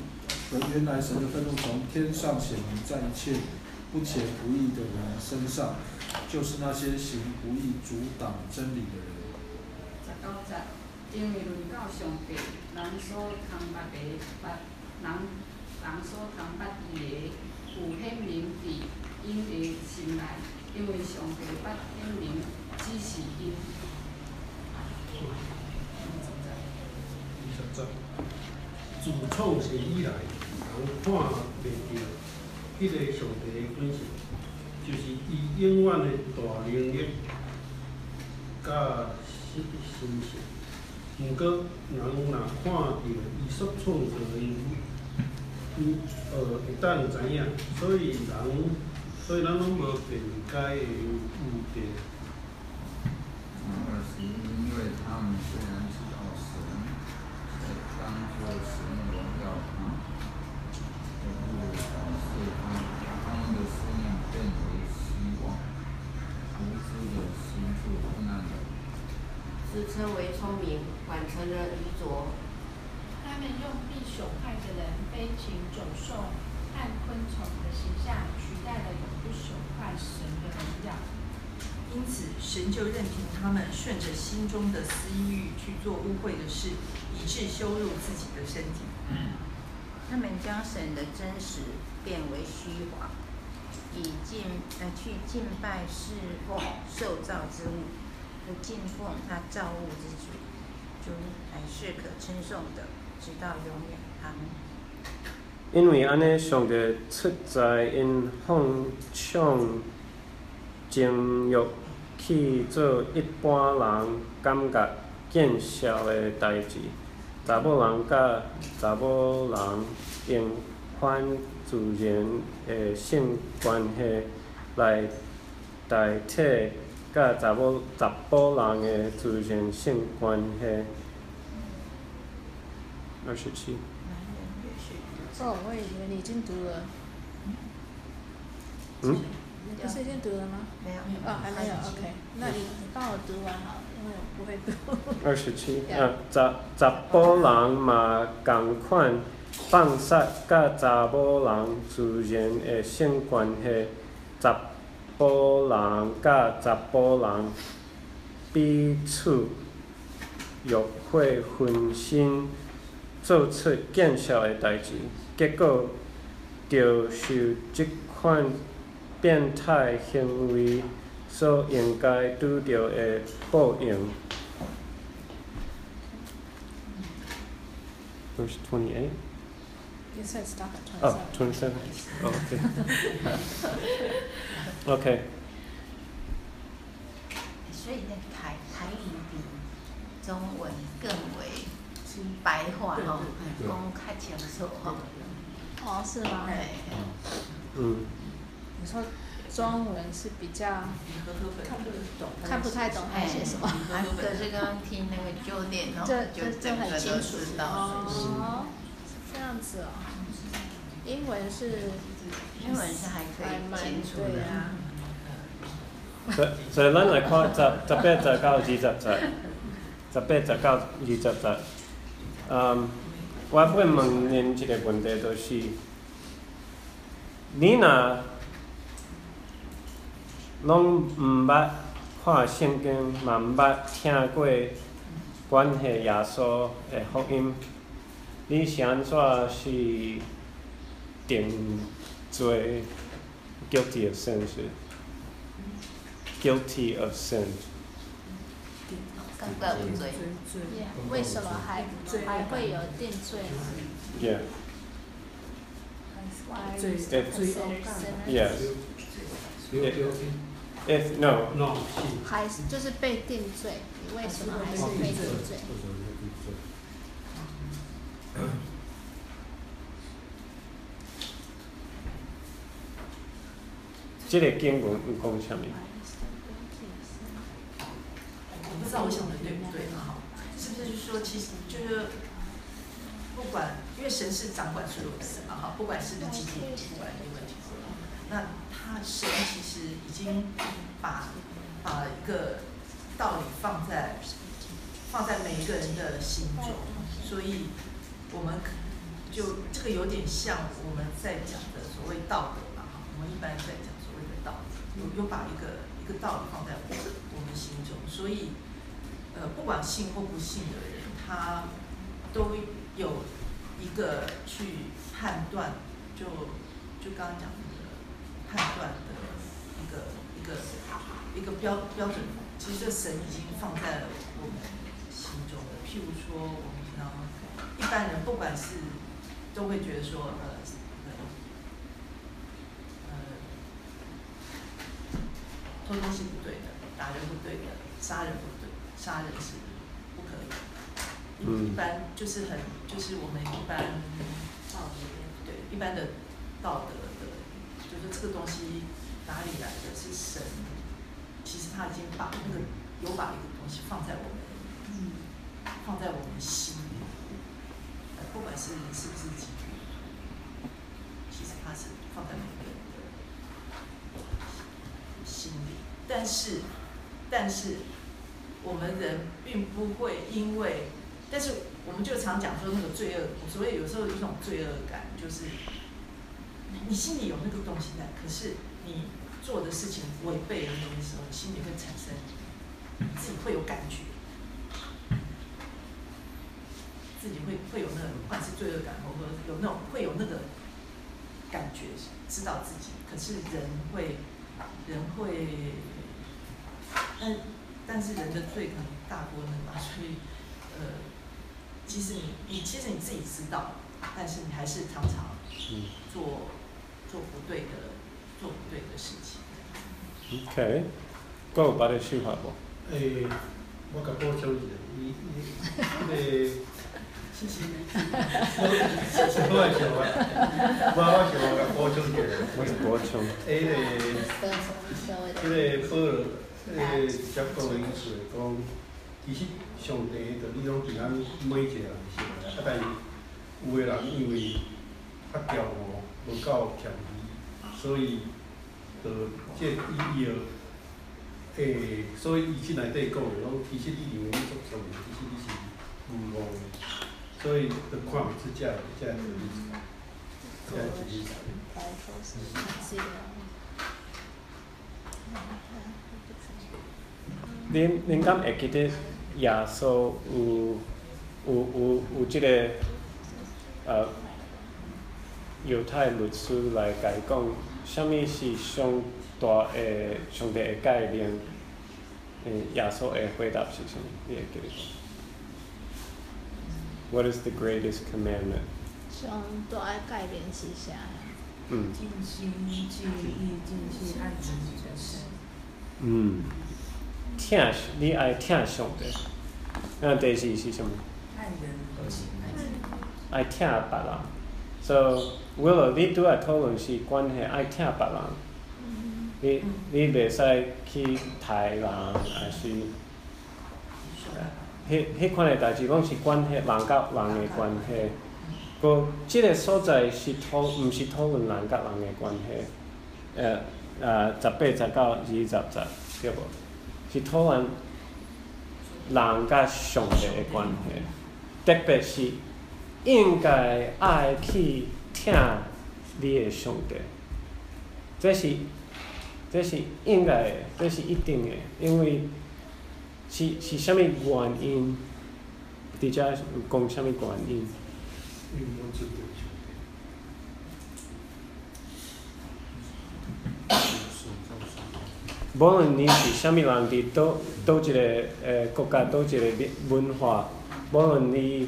从天上显明在一切不虔不义的人身上，就是那些行不义、阻挡真理的人。 19节，因为论到上帝，人所通捌的人所通捌伊的，有显明伫因的心内，因为上帝捌显明，只是因。 自创世以来，人看袂到迄个上帝的本性，就是伊永远的大能力甲神性。毋过，人若看到伊所创造的会当知影，所以咱拢无辩解的余地。 20，因为他们虽然知道神，却当作神荣耀他，也不表示他们的生命变为希望，无知的心处昏暗的， 自称为聪明，反成了愚拙。 他们用必朽坏的人、飞禽走兽和昆虫的形象，取代了永不朽坏神的荣耀。 因此，神就任凭他们顺着心中的私欲去做污秽的事，以致羞辱自己的身体。 他们将神的真实变为虚华，去敬拜侍奉受造之物，不敬奉他造物之主。主乃是可称颂的，直到永远。阿们。 因为安尼，上帝出在因放纵情欲去做一般人感觉见效的代志。查某人甲查某人用反自然的性关系来代替甲查某人的自然性关系。27。 哦，我以为你已经读了。你不是已经读了吗？ 没有。 哦，还没有。OK， 那你帮我读完好了，因为我不会读。 27，查甫人嘛共款放杀甲查某人自然的性关系，查甫人甲查甫人彼此欲火焚身，做出见效的代志，结果就受即款变态行为所应该拄到的报应。Verse 28. You said stop at 27. Oh, 27. Oh, okay. Okay. 所以那台语比中文更为白话哈，讲较清楚哈。 哦，是吗？你说中文是比较看不太懂他写什么。 可是刚刚听那个纠点哦，就整个都知道。 哦，是这样子哦。英文是英文是还可以接触的。 所以咱来看18、19、20节，18、19、20节。我要问您一个问题，就是你若拢毋捌看圣经，嘛毋捌听过关系耶稣的福音，你是安怎是定罪 guilty of sin 是 guilty of sin？ 感觉有罪。 为什么还会有定罪呢 Yeah. Why are you still considered Yes. sinners? If no. 还是就是被定罪，你为什么还是被定罪？ 这个经文有讲啥物？ 我不知道我想的对不对哈？是不是就是说，其实就是不管，因为神是掌管所有的人嘛哈，不管是不是集体主管的问题，那神其实已经把一个道理放在每一个人的心中，所以我们就这个有点像我们在讲的所谓道德嘛哈，我们一般在讲所谓的道德，有把一个道理放在我们心中，所以不管信或不信的人，他都有一个去判断，就刚刚讲的判断的一个标准。其实这神已经放在我们心中了。譬如说，我们平常一般人不管是都会觉得说，偷东西不对的，打人不对的，杀人不对，杀人是不可以的。一般就是我们一般对一般的道德的，就是这个东西哪里来的？是神，其实他已经把一个东西放在我们心里，不管是不是基督徒，其实他是放在每个人的心里。但是我们人并不会因为，但是我们就常讲说那个罪恶，所以有时候有一种罪恶感，就是你心里有那个东西在，可是你做的事情违背了那个时候，你心里会产生自己会有感觉，自己会有那个不管是罪恶感，或者有那种会有那个感觉，知道自己，可是人会。但是人的罪可能大过那个，所以其实你自己知道，但是你还是常常做不对的事情。 OK， 还有别的想法无？ 我甲补充一下，谢谢。我想甲补充一下。 我是补充。 保罗，接讲的意思讲，其实上帝就你拢伫咱每一个人心内，但是有的人因为较骄傲，无够谦卑，所以就这以后，所以伊即内底讲的讲，其实你认为你做错的，其实你是无误的，所以就看不出这意思。 恁敢会记得耶稣有即个犹太律师来甲伊讲，啥物是上大的上帝的诫命？耶稣的回答是啥物？你会记得？What is the greatest commandment? 上大的诫命是啥？ 尽心尽意尽性爱自己的神。 你爱听上帝。那第四是啥物？ 爱人如己爱自己。 爱听别人。So Willow， 你拄仔讨论是关系爱听别人。你袂使去杀人，还是迄款的代志，拢是关系人甲人的关系。 个即个所在是毋是讨论人甲人的关系，18、19、20、10，对无？是讨论人甲上帝的关系，特别是应该爱去听你的上帝，这是应该的，这是一定的，因为是啥物原因？伫遮有讲啥物原因？无论你是啥物人，伫倒一个国家，倒一个文化，无论你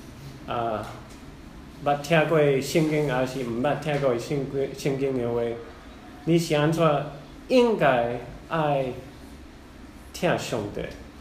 捌听过圣经，还是毋捌听过圣经的话，你是安怎应该爱听上帝，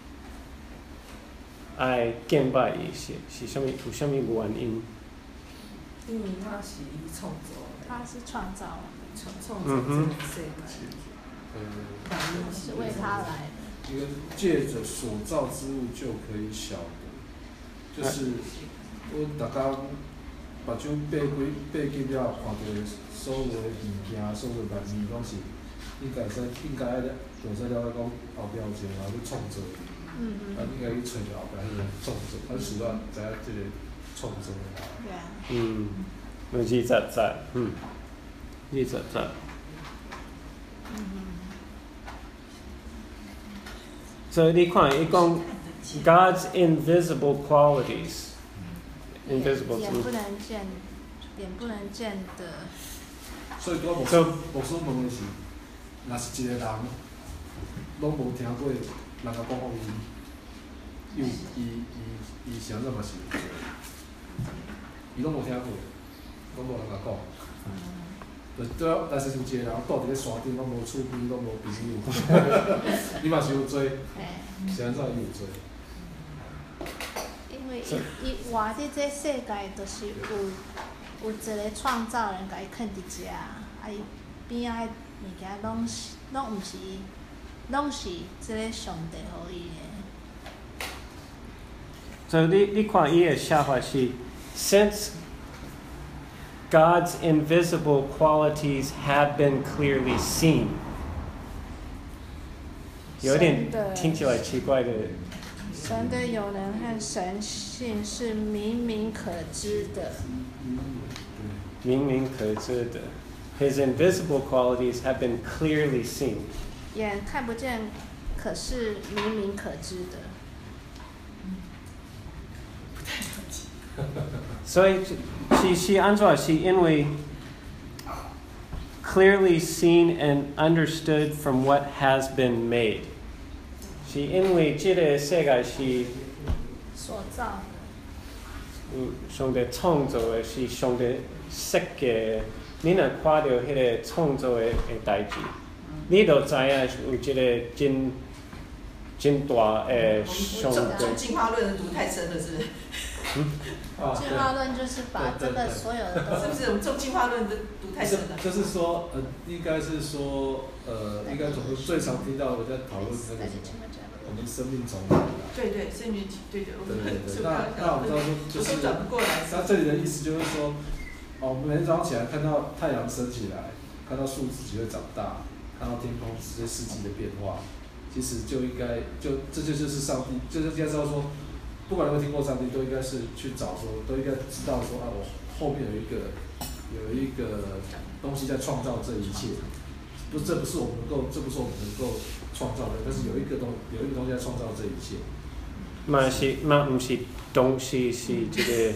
爱敬拜伊是啥物？有啥物原因？ 因为他是创造的， 他是创造， 创造这个世界， 是为他来的。 一个借着所造之物就可以晓得，就是我大家目睭闭紧了，看到所有的物件、所有的万物，拢是应该爱就使了解讲后壁有一个人去创造，应该去找着后壁迄个创造，使咱知影即个创造的。 有20节，20节。所以你看，伊讲 God's invisible qualities， invisible 眼不能见的。 所以拄仔牧师问的是，若是一个人拢无听过人家讲福音，伊是安怎嘛是有罪？伊拢无听过，拢无人甲讲。但是有一个人住伫咧山顶，拢无厝边，拢无朋友，伊嘛是有罪，是安怎伊有罪？ 因为伊活伫这世界，就是有一个创造人甲伊囥伫遮，伊边仔物件拢毋是，拢是即个上帝互伊的。 所以你看伊的写法是 ，since God's invisible qualities have been clearly seen， 有点听起来奇怪的。 神的有能和神性是明明可知的。 明明可知的 ，His invisible qualities have been clearly seen。 眼看不见，可是明明可知的。 所以是安怎？是因为 clearly seen and understood from what has been made。是因为这个世界是所造的。 上帝创造的，是上帝设计的。你若看到迄个创造的代志，你就知影有一个真大的上帝。 进化论读太深了，是不是？ 进化论就是把这个所有的都是不是？我们做进化论的读太深了。 就是说，应该是说，应该总是最常听到人家讨论那个什么，我们生命从哪里来？ 对，生命对。 那我们知道说，就是转不过来。 他这里的意思就是说，我们每天早上起来看到太阳升起来，看到树自己会长大，看到天空这些四季的变化，其实就应该这就是上帝，就是应该知道说。不管有没有听过上帝，都应该是去找说，都应该知道说我后面有一个东西在创造这一切，这不是我们能够创造的，但是有一个东西在创造这一切。 嘛不是东西，是一个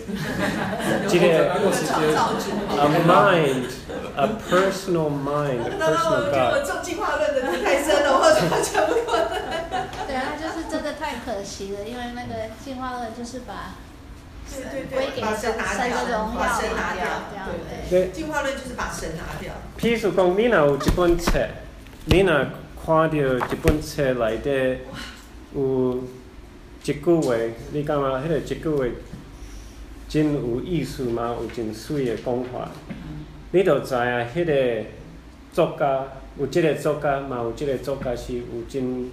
a mind，a personal mind，a personal God。 我做进化论的太深了，我怎么讲不过来？ 对啊，就是真的太可惜了，因为那个进化论就是把归给神的荣耀拿掉， 对，进化论就是把神拿掉。 譬如讲，你若有一本册，你若看到一本册内底有一句话，你感觉迄个一句话真有意思嘛？有真水的讲法，你就知影迄个作家有即个作家嘛，有即个作家是有真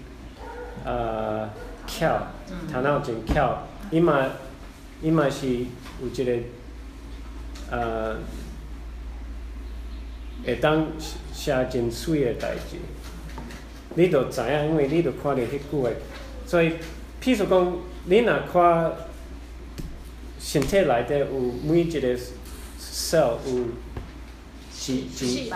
巧，头脑真巧，伊嘛是有一个会当写真水的代志，你就知影，因为你就看到迄句话，所以譬如讲，你若看身体内底有每一个 cell 有基因，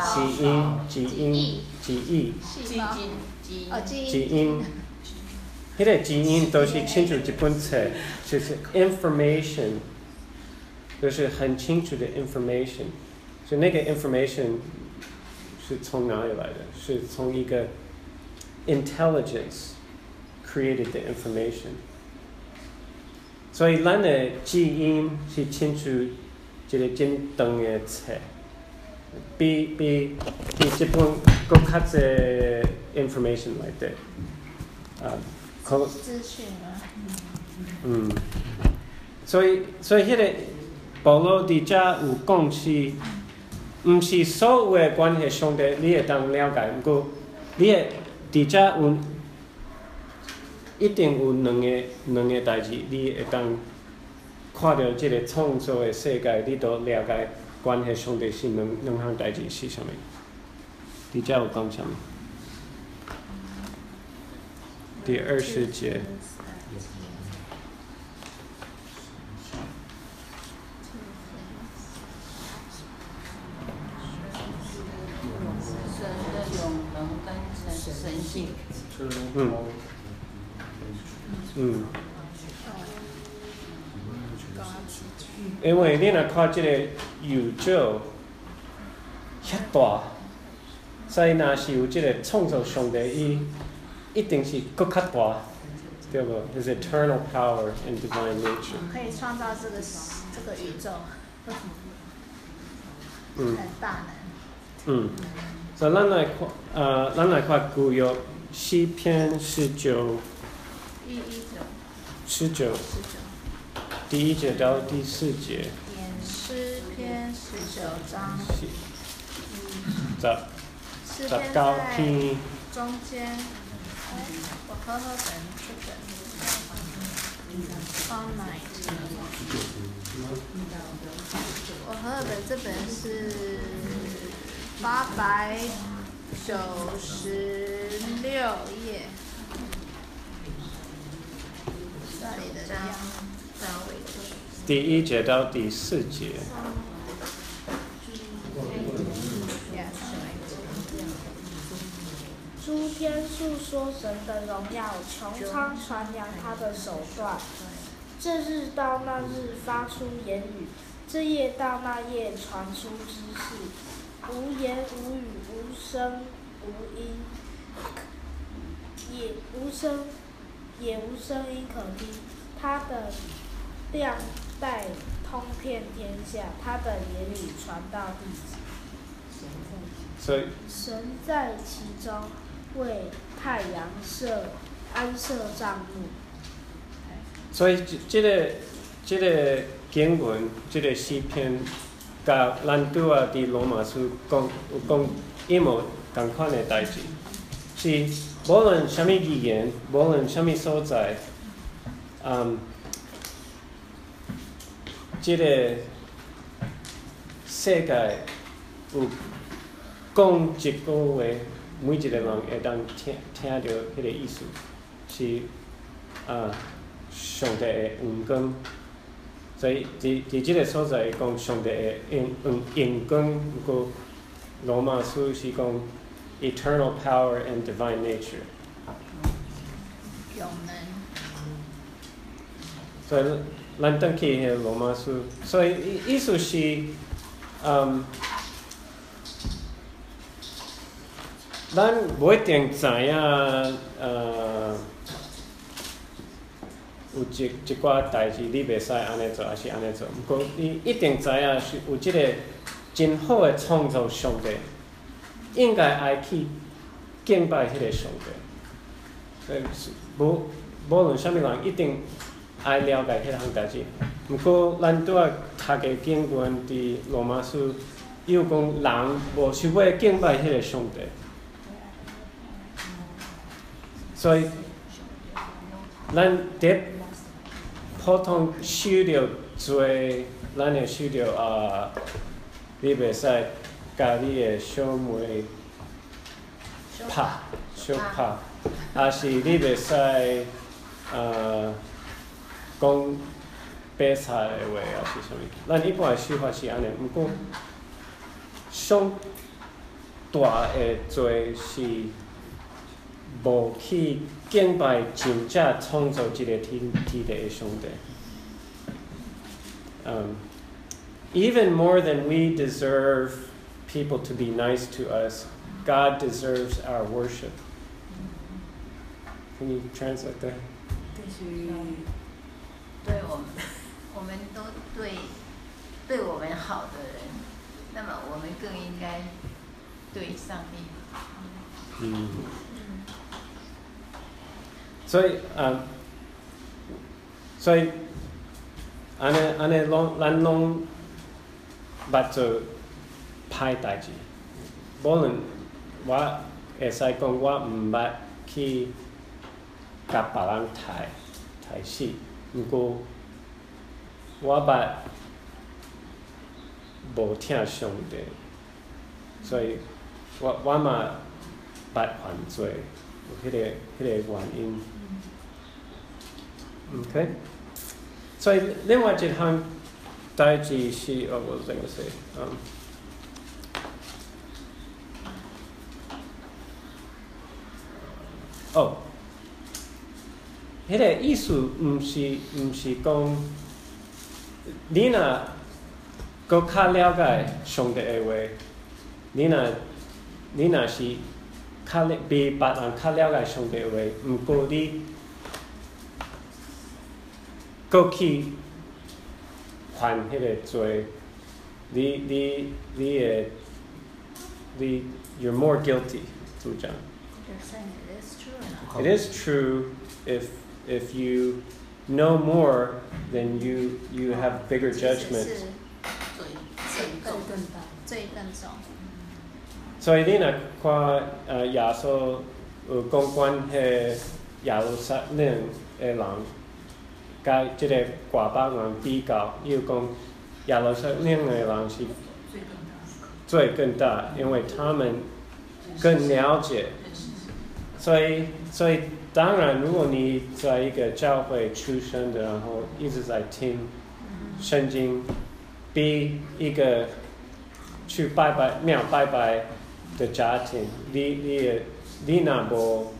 迄个基因都是清楚一本册，就是 information， 就是很清楚的 information， 所以那个 information 是从哪里来的？是从一个 intelligence created 的 information。所以咱的基因是清楚一个真长的册，比这本更较侪 information 来的， 资讯啊。 所以迄个保罗伫遮有讲是，毋是所有的关系上帝你会当了解，毋过你会伫遮有一定有两个代志，你会当看到即个创造的世界，你都了解关系上帝是两项代志是啥物？伫遮有讲啥物？第20节。 神性。 因为你若看即个宇宙遐大，所以若是有即个创造上帝，伊一定是搁较大，对无 ？His eternal power and divine nature。 可以创造这个宇宙，很大能。 所以咱来看旧约诗篇19，第1节到第4节。 诗篇19章。 19篇。 中间。我和合本这本。Psalm 19。我和合本这本是896页。这里的第1节到第4节。 诸天述说神的荣耀，穹苍传扬他的手段。这日到那日发出言语，这夜到那夜传出知识。无言无语，无声无音，也无声音可听。他的亮带通遍天下，他的言语传到地极。神在其中，为太阳安设帐幕。 所以这个经文，这个诗篇，甲咱拄仔伫罗马书有讲一模同款的代志，是无论啥物语言，无论啥物所在，这个世界有讲一句话，每一个人会当听到迄个意思，是上帝的恩光。所以伫即个所在讲上帝的恩光，不过罗马书是讲 eternal power and divine nature。 永能。 所以咱转去迄罗马书，所以意思是，咱无一定知影，有一寡代志你袂使安尼做，还是安尼做。不过你一定知影是有即个真好的创造上帝，应该爱去敬拜迄个上帝。所以无论啥物人一定爱了解迄项代志。不过咱拄仔读的经文伫罗马书，伊有讲人无是要敬拜迄个上帝。所以咱伫普通受到最咱会想到你袂使甲你的小妹拍，相拍，还是你袂使讲白菜的话，还是啥物？咱一般的想法是安尼，毋过上大的罪是无去敬拜真正创造一个天地的上帝。Even more than we deserve people to be nice to us, God deserves our worship. Can you translate that? 对我们都对我们好的人，那么我们更应该对上帝好。 所以安尼咱拢捌做歹代志，无论我会使讲我毋捌去甲别人刣死，毋过我捌无听上帝，所以我嘛捌犯罪，有迄个原因。OK， 所以另外一项代志是我怎么说？迄个意思毋是讲，你若搁较了解上帝的话，你若是比别人较了解上帝的话，毋过你搁去犯迄个罪，你 you're more guilty， 怎么讲 You're saying it is true. It is true if you know more, then you have bigger judgment. 罪更重。 所以你若看耶稣有讲关迄耶路撒冷的人，甲即个外邦人比较，伊有讲耶路撒冷的人是罪更大，因为他们更了解。所以当然，如果你在一个教会出生的，然后一直在听圣经，比一个去庙拜拜的家庭，你若无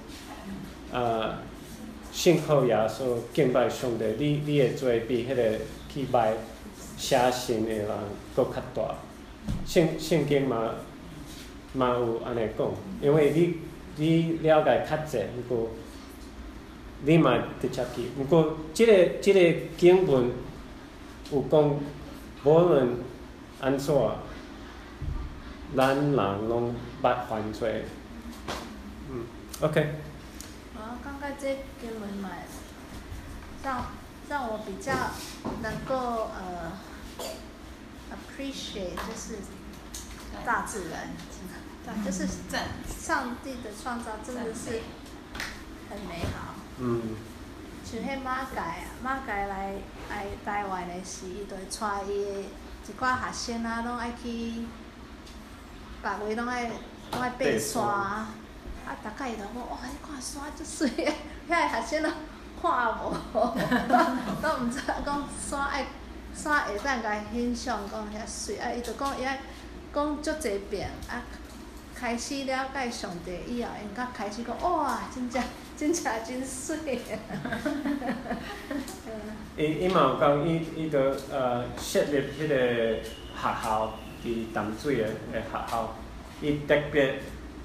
信靠耶稣敬拜上帝，你的罪比迄个去拜写信的人搁较大。圣经嘛有安尼讲，因为你了解较济，不过你嘛直接去。不过即个经文有讲，无论安怎，咱人拢捌犯罪。OK。 刚刚这经文嘛，让我比较能够appreciate， 就是大自然。就是上帝的创造真的是很美好。像迄马介来台湾的时，伊就会带伊的一寡学生啊，拢爱去别位拢爱爬山，大家伊就讲，哇，你看山足水的，遐个学生拢看无，都毋知讲山会当甲伊欣赏讲遐水，伊就讲伊爱讲足侪遍开始了解上帝以后，因甲开始讲哇，真正真水。 伊嘛有讲，伊就设立迄个学校伫淡水的学校，伊特别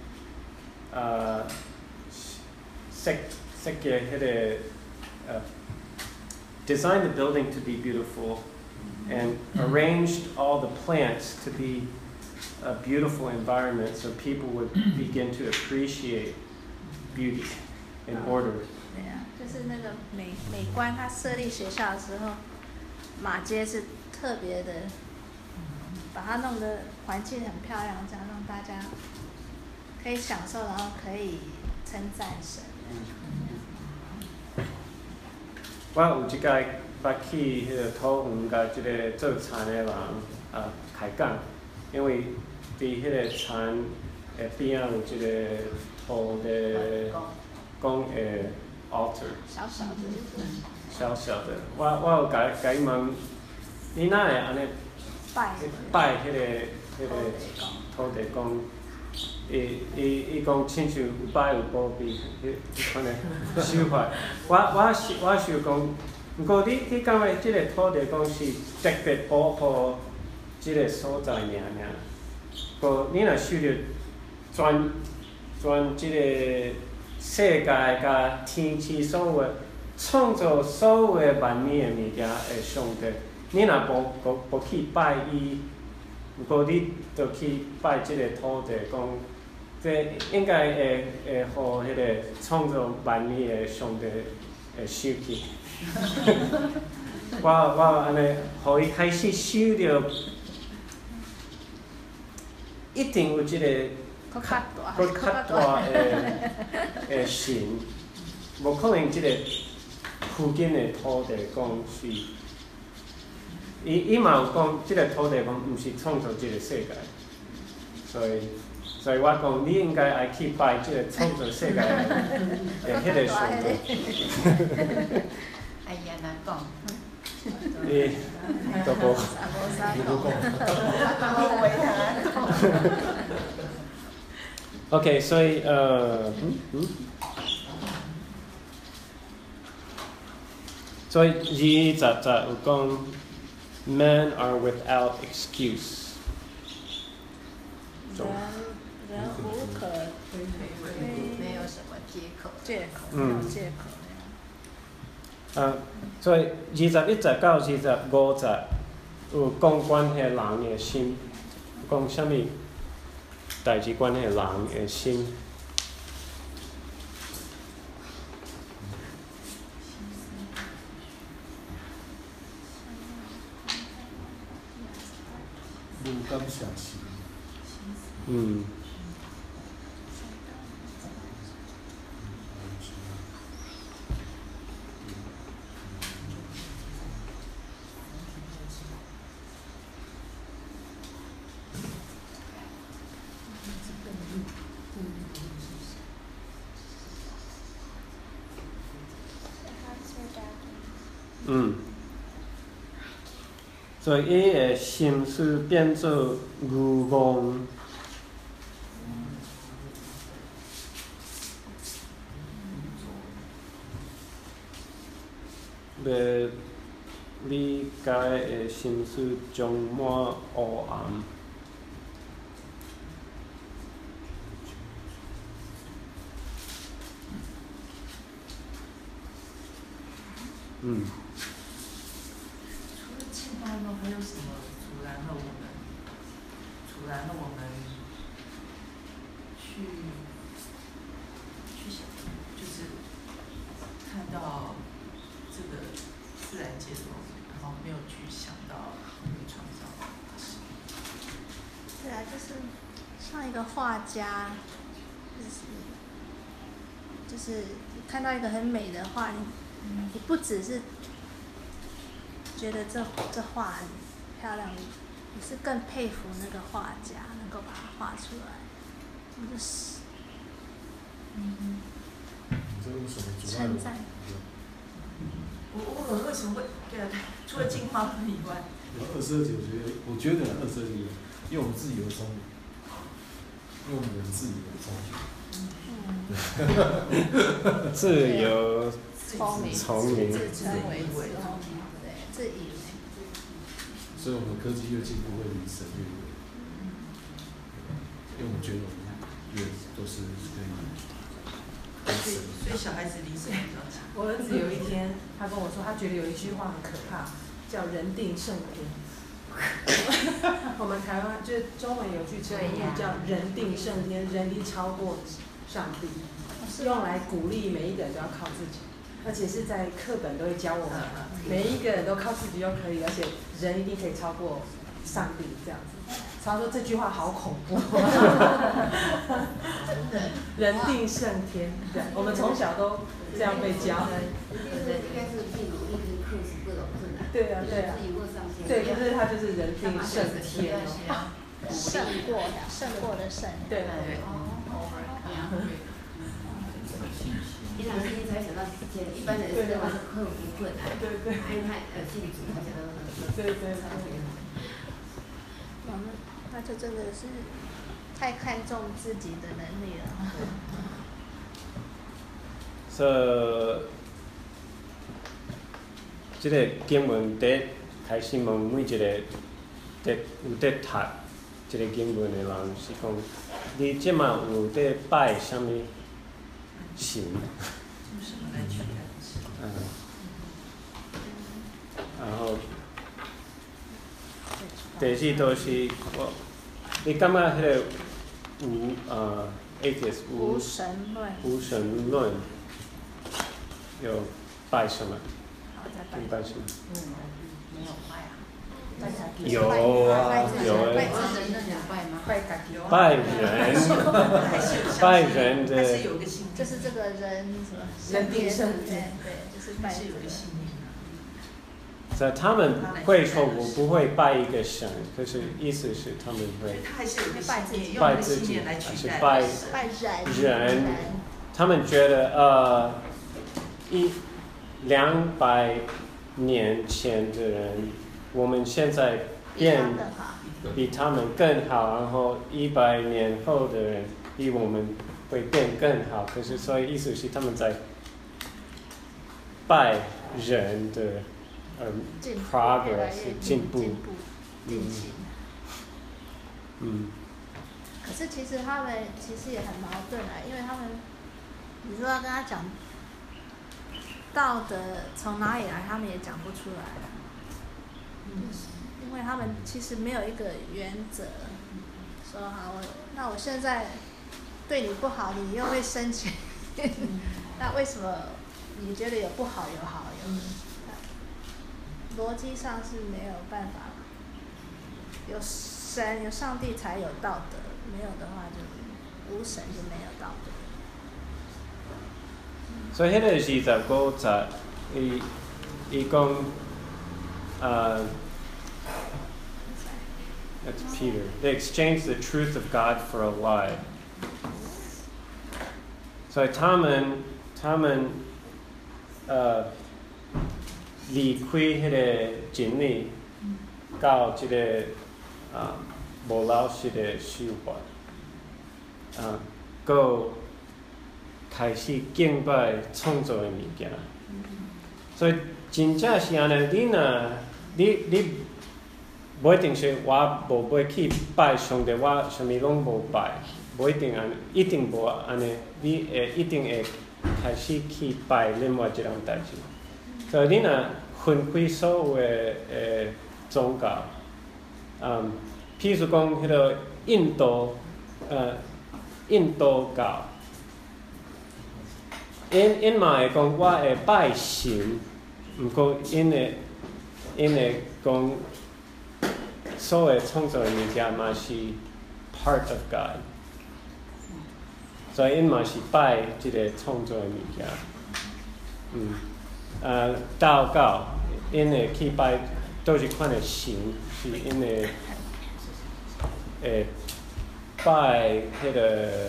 设计迄个designed the building to be beautiful and arranged all the plants to be a beautiful environment so people would begin to appreciate beauty and order. 对啊，就是那个美观，他设立学校的时候，马街是特别的，把它弄得环境很漂亮，这样让大家可以享受，然后可以称赞神。 我有一届捌去迄个土园甲即个做田的人开讲，因为伫迄个田的边仔有一个土地公的 altar， 小小的， 小小的，我有甲伊问，你哪会安尼拜迄个土地公？伊讲亲像有拜有保庇，迄款的手法。我想讲，不过你感觉即个土地公是特别保护即个所在尔。不，你若想着全即个世界甲天气所有创造所有的万物的物件的上帝，你若无去拜伊，不过你就去拜即个土地公。这应该会互迄个创造万物的上帝会生气。我安尼，互伊开始想着，一定有即个较大的神，无可能即个附近的土地公是。伊嘛有讲，即个土地公毋是创造即个世界，所以我讲，你应该爱去拜即个创造世界的迄个上帝。 哎呀，难讲。 你都无OK， 所以所以20有讲 ，men are without excuse。 人无可没有什么借口。 没有借口。 所以21到25有讲关迄人的心，讲啥物代志关迄人的心。 无感相信。 所以伊的心思变做愚妄。袂理解的心思充满黑暗。 除了敬拜呢，还有什么阻拦了我们去想，就是看到这个自然界的东西，然后没有去想到会创造的事。 对啊，就是像一个画家，就是看到一个很美的画，你不只是觉得这画很漂亮，你是更佩服那个画家能够把它画出来，就是称赞。 我为什么会除了进化论以外？ 有22节，我觉得22节，因为我们自己有聪明，因为我们人自己有聪明。 自由聪明，自称为聪明，对，自以为。 所以我们科技越进步，会离神越远。因为我们觉得我们越都是可以。 所以小孩子离神比较近。 我儿子有一天，他跟我说，他觉得有一句话很可怕，叫“人定胜天”。我们台湾就是中文有句成语叫“人定胜天”，人力超过上帝，用来鼓励每一个人都要靠自己，而且是在课本都会教我们，每一个人都靠自己就可以，而且人一定可以超过上帝这样子。他说这句话好恐怖，人定胜天，对，我们从小都这样被教。 应该是第5、第4课是不懂。 对啊，对啊。对，就是他就是人定胜天哦。 胜过的胜。 对对。 你老师你才想到天，一般人是要克服困难， 对对， 还有他信主，他想到对对。 那就真的是太看重自己的能力了。 这个经文在开始问每一个有在读这个经文的人是讲，你即马有在拜什么神？然后第四就是你感觉迄个atheist 无神论有拜什么？ 你拜什么？ 没有拜啊。 有啊，有拜人那种拜吗？ 拜人，拜人的。 就是这个人什么？ 人定胜天。 对，就是拜这个。 所以他们会说我不会拜一个神，可是意思是他们会拜自己，还是拜人。他们觉得200年前的人，我们现在变比他们更好，然后100年后的人比我们会变更好。可是所以意思是他们在拜人的。progress 进步， 可是其实他们其实也很矛盾啊，因为他们，你说要跟他讲道德从哪里来，他们也讲不出来。因为他们其实没有一个原则，说好那我现在对你不好，你又会生气，那为什么你觉得有不好有好有？逻辑上是没有办法，有神有上帝才有道德，没有的话就无神就没有道德。 所以迄个29节，伊讲that's Peter. They exchanged the truth of God for a lie. 所以他们离开迄个真理，到这个无老实的生活，搁开始敬拜创造的物件。所以真正是安尼，你无一定是我无要去拜上帝，我啥物拢无拜，无一定安尼，一定无安尼，你会一定会开始去拜另外一样代志。所以你若分开所有的宗教，譬如讲迄个印度教，因嘛会讲我会拜神，毋过因会讲所有创造的物件嘛是 part of God， 所以因嘛是拜即个创造的物件，祷告，因会去拜倒一款的神，是因会拜迄个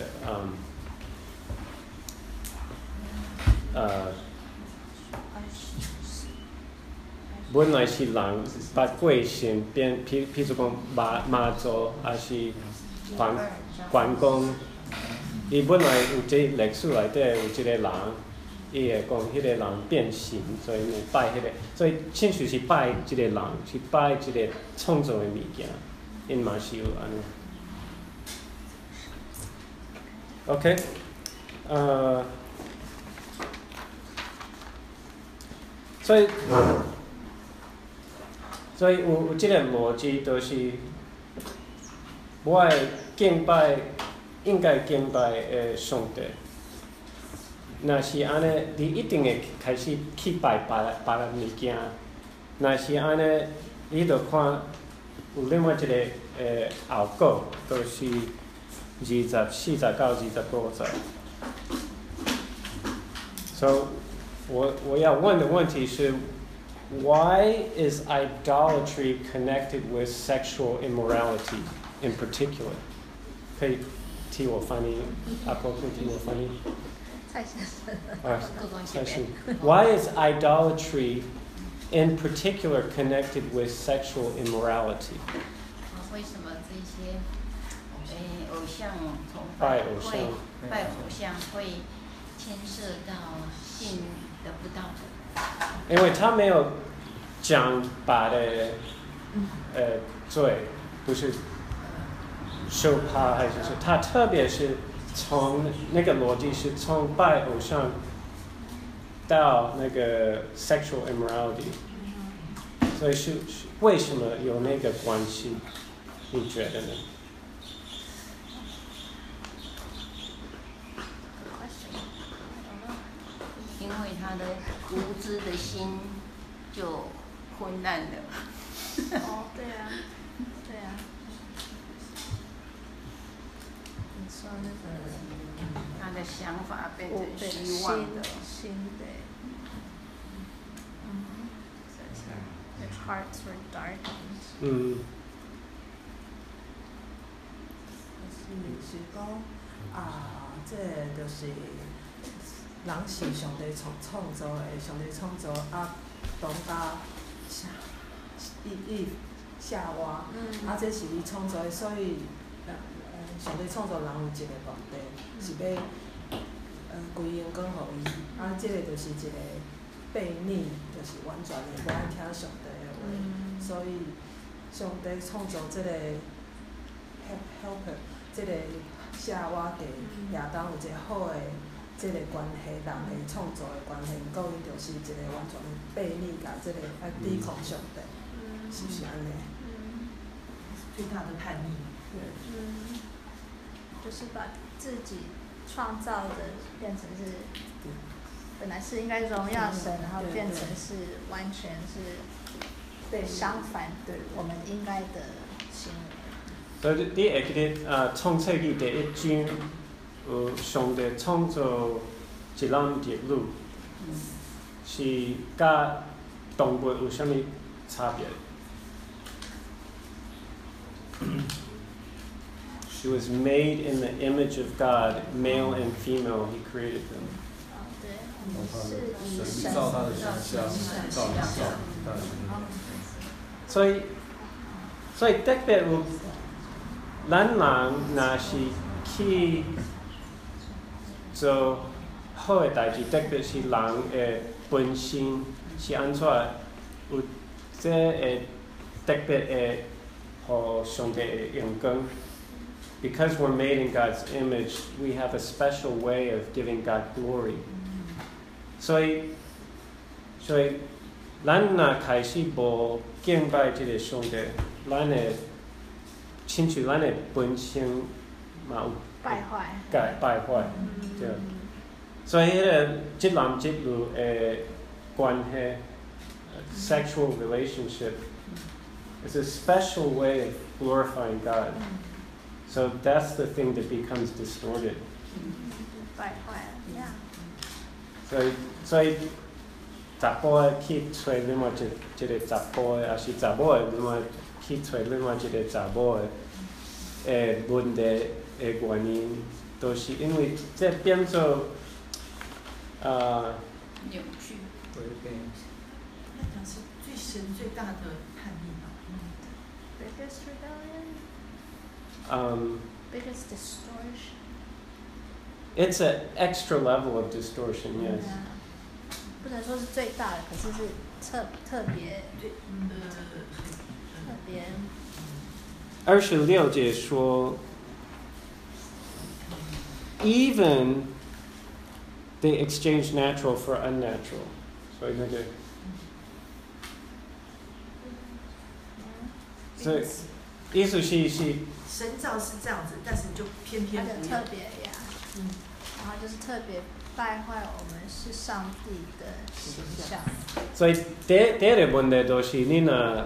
本来是人把鬼神变，譬如讲妈祖，还是关公，伊本来有这历史内底有一个人。伊会讲，迄个人变神，所以你拜迄个，所以亲像是拜一个人，是拜一个创造的物件，因嘛是有安尼。OK， 所以有即个逻辑，就是我会敬拜，应该敬拜上帝。若是安尼，你一定会开始去拜别个物件。若是安尼，你着看有另外一个后果，就是49、25节。所以我要问的问题是， why is idolatry connected with sexual immorality in particular? 可以替我翻译，阿婆可以替我翻译。蔡先生。Why is idolatry in particular connected with sexual immorality? 为什么这些偶像崇拜偶像会牵涉到性的不道德？ 因为他没有讲把的罪，不是受怕还是说，他特别是从那个逻辑是从拜偶像到那个 sexual immorality， 所以是为什么有那个关系？你觉得呢？ 因为他的无知的心就昏暗了。 哦，对啊，对啊。你说那个， 他的想法变成虚妄的。 心对。Their hearts were darkened. 是讲这就是人是上帝创造的，上帝创造当甲夏娃，这是伊创造的，所以上帝创造人有一个目的，是要归荣光互伊。这个就是一个悖逆，就是完全的无爱听上帝的话，所以上帝创造这个 helper。这个夏娃给亚当有一个好的这个关系，人的创造的关系，毋过伊就是一个完全悖逆，甲这个爱抵抗上帝，是不是安尼？ 最大的叛逆。 就是把自己创造的变成是，本来是应该荣耀神，然后变成是完全是相反我们应该的行为。 所以你会记得创世纪第1章，上帝创造一男一女，是甲动物有啥物差别？She was made in the image of God, male and female. He created them. 对，是照他的形象，照他的形象。 所以特别有。咱人若是去做好的代志，特别是人的本身是安怎有这个特别的，互上帝的荣光。Because we're made in God's image, we have a special way of giving God glory. 所以，咱若开始无敬拜这个上帝，咱的亲像咱的本性嘛有败坏，对。所以这男这女的关系 ，sexual relationship, is a special way of glorifying God. So that's the thing that becomes distorted. 败坏了， 所以查甫的去找另外一个查甫的，还是查某的另外去找另外一个查某的，问题的原因，都是因为这变做扭曲。 那讲是最神最大的叛逆吧。 Biggest rebellion. Biggest distortion. It's an extra level of distortion, yes. 不能说是最大的，可是是特别。 26节说 ，even they exchange natural for unnatural， 所以那个，所以意思是神造是这样子，但是就偏偏不要。 特别呀，然后就是特别败坏我们是上帝的形象。 所以第一个问题就是你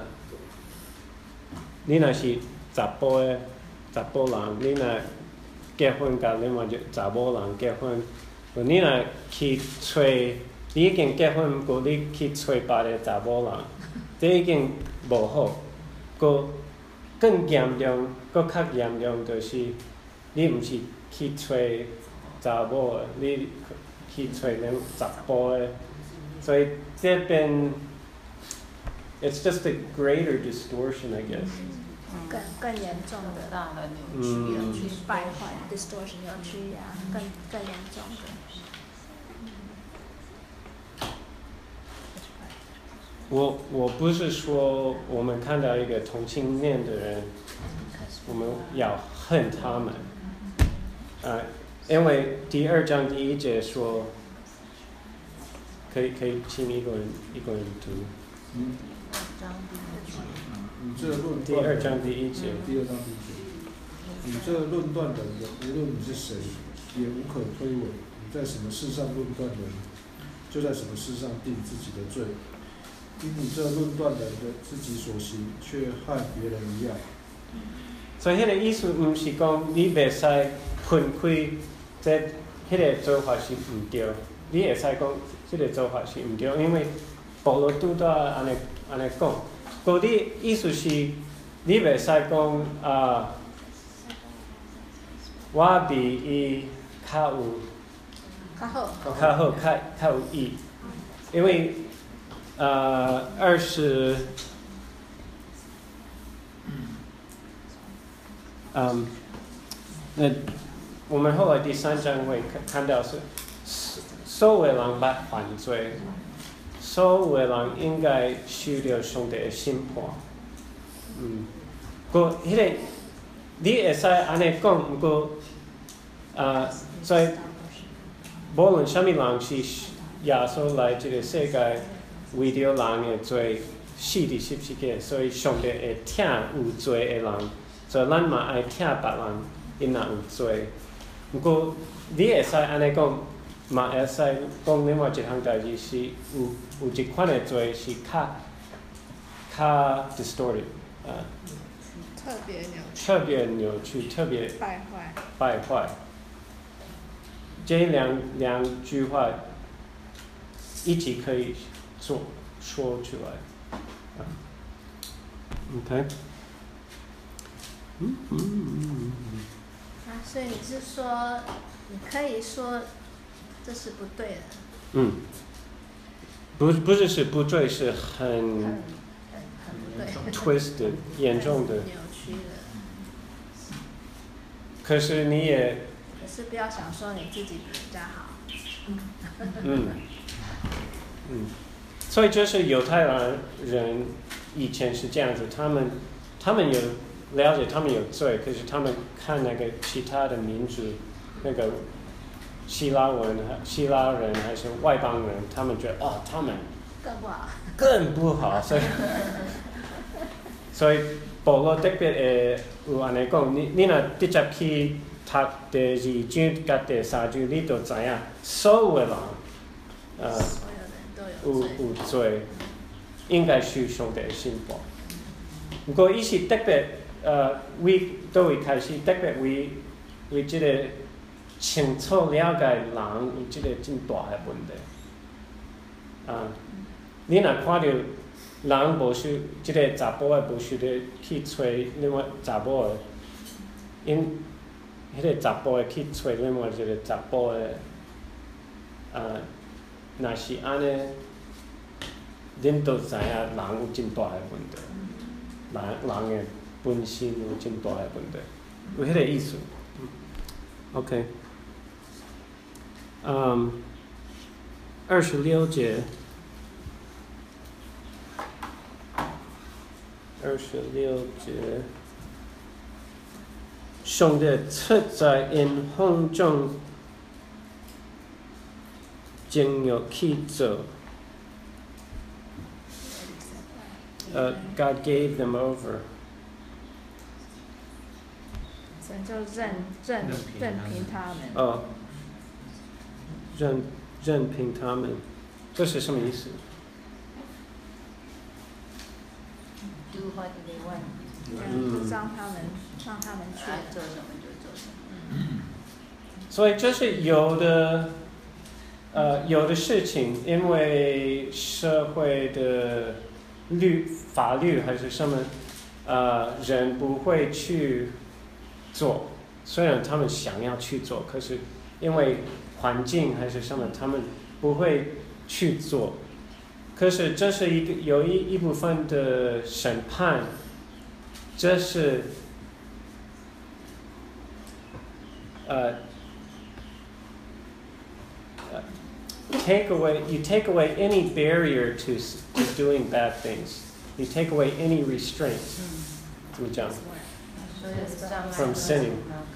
若是查甫人，你若结婚甲另外一个查某人结婚，你若去找你已经结婚，过你去找别个查某人，这已经无好。过更严重，搁较严重就是你毋是去找查某个，你去找恁查甫个，所以这边 it's just a greater distortion, I guess. 更严重的大的扭曲， 败坏 distortion 扭曲呀，更严重的。 我不是说我们看到一个同性恋的人，我们要恨他们，因为第2章第1节说，可以请一个人读。 你这论断第2章第1节。 第2章第1节，你这论断人的，无论你是谁，也无可推诿。你在什么事上论断人，就在什么事上定自己的罪。因你这论断人的自己所行，却害别人一样。 所以迄个意思毋是讲你袂使分开，迄个做法是毋对。你会使讲即个做法是毋对，因为保罗拄到安尼讲。嗰啲意思是，你袂使讲我比伊较好，较有意，因为那我们后来第3章会看到是，所有的人捌犯罪。所有的人应该受到上帝的审判。过迄个你会使安尼讲，毋过在无论啥物人是耶稣来即个世界，为着人的罪死伫十字架，所以上帝会疼有罪的人，所以咱嘛爱疼别人，因若有罪。毋过你会使安尼讲。嘛会使讲另外一项代志是有一款的罪是较 distorted， 特别扭曲，特别败坏。这两句话一起可以说出来。OK。 所以你是说，你可以说。这是不对的。 不是不对，是很 twisted 严重的。 扭曲的。 可是你也。 可是不要想说你自己比人家好。 所以就是犹太人以前是这样子，他们有了解他们有罪，可是他们看那个其他的民族那个。希腊人还是外邦人，他们觉得他们更不好，所以保罗特别会有安尼讲，你若直接去读第2章甲第3章，你就知影所有的人，有罪，应该受上帝的审判。不过伊是特别为倒位开始特别为即个。清楚了解人有即个真大的问题。你若看到人无受，即个查甫的无受咧去找另外查某的，因迄个查甫的去找另外一个查甫的，若是安尼，恁都知影人有真大的问题，人的本身有真大的问题，有迄个意思。OK。26节，26节，上帝出在因风中，情欲去做。God gave them over. 神就任凭他们。 任凭他们，这是什么意思？ Do what they want. 让他们去做什么就做什么。 所以就是有的有的事情因为社会的法律还是什么，人不会去做，虽然他们想要去做，可是因为环境还是什么，他们不会去做。可是这是有一部分的审判，这是you take away any barrier to doing bad things. You take away any restraint. 怎么讲 ？From sinning.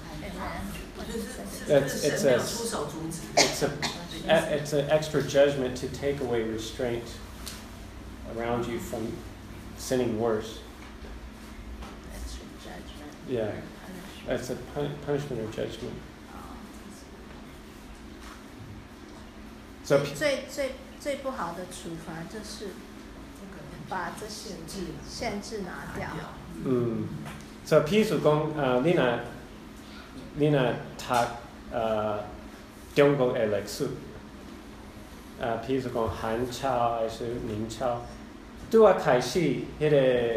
It's an extra judgment to take away restraint around you from sinning worse. Extra judgment. Yeah, that's a punishment or judgment. 最不好的处罚就是把这些限制拿掉。 所以譬如讲，你若读中国的历史，譬如讲汉朝还是明朝，拄啊开始迄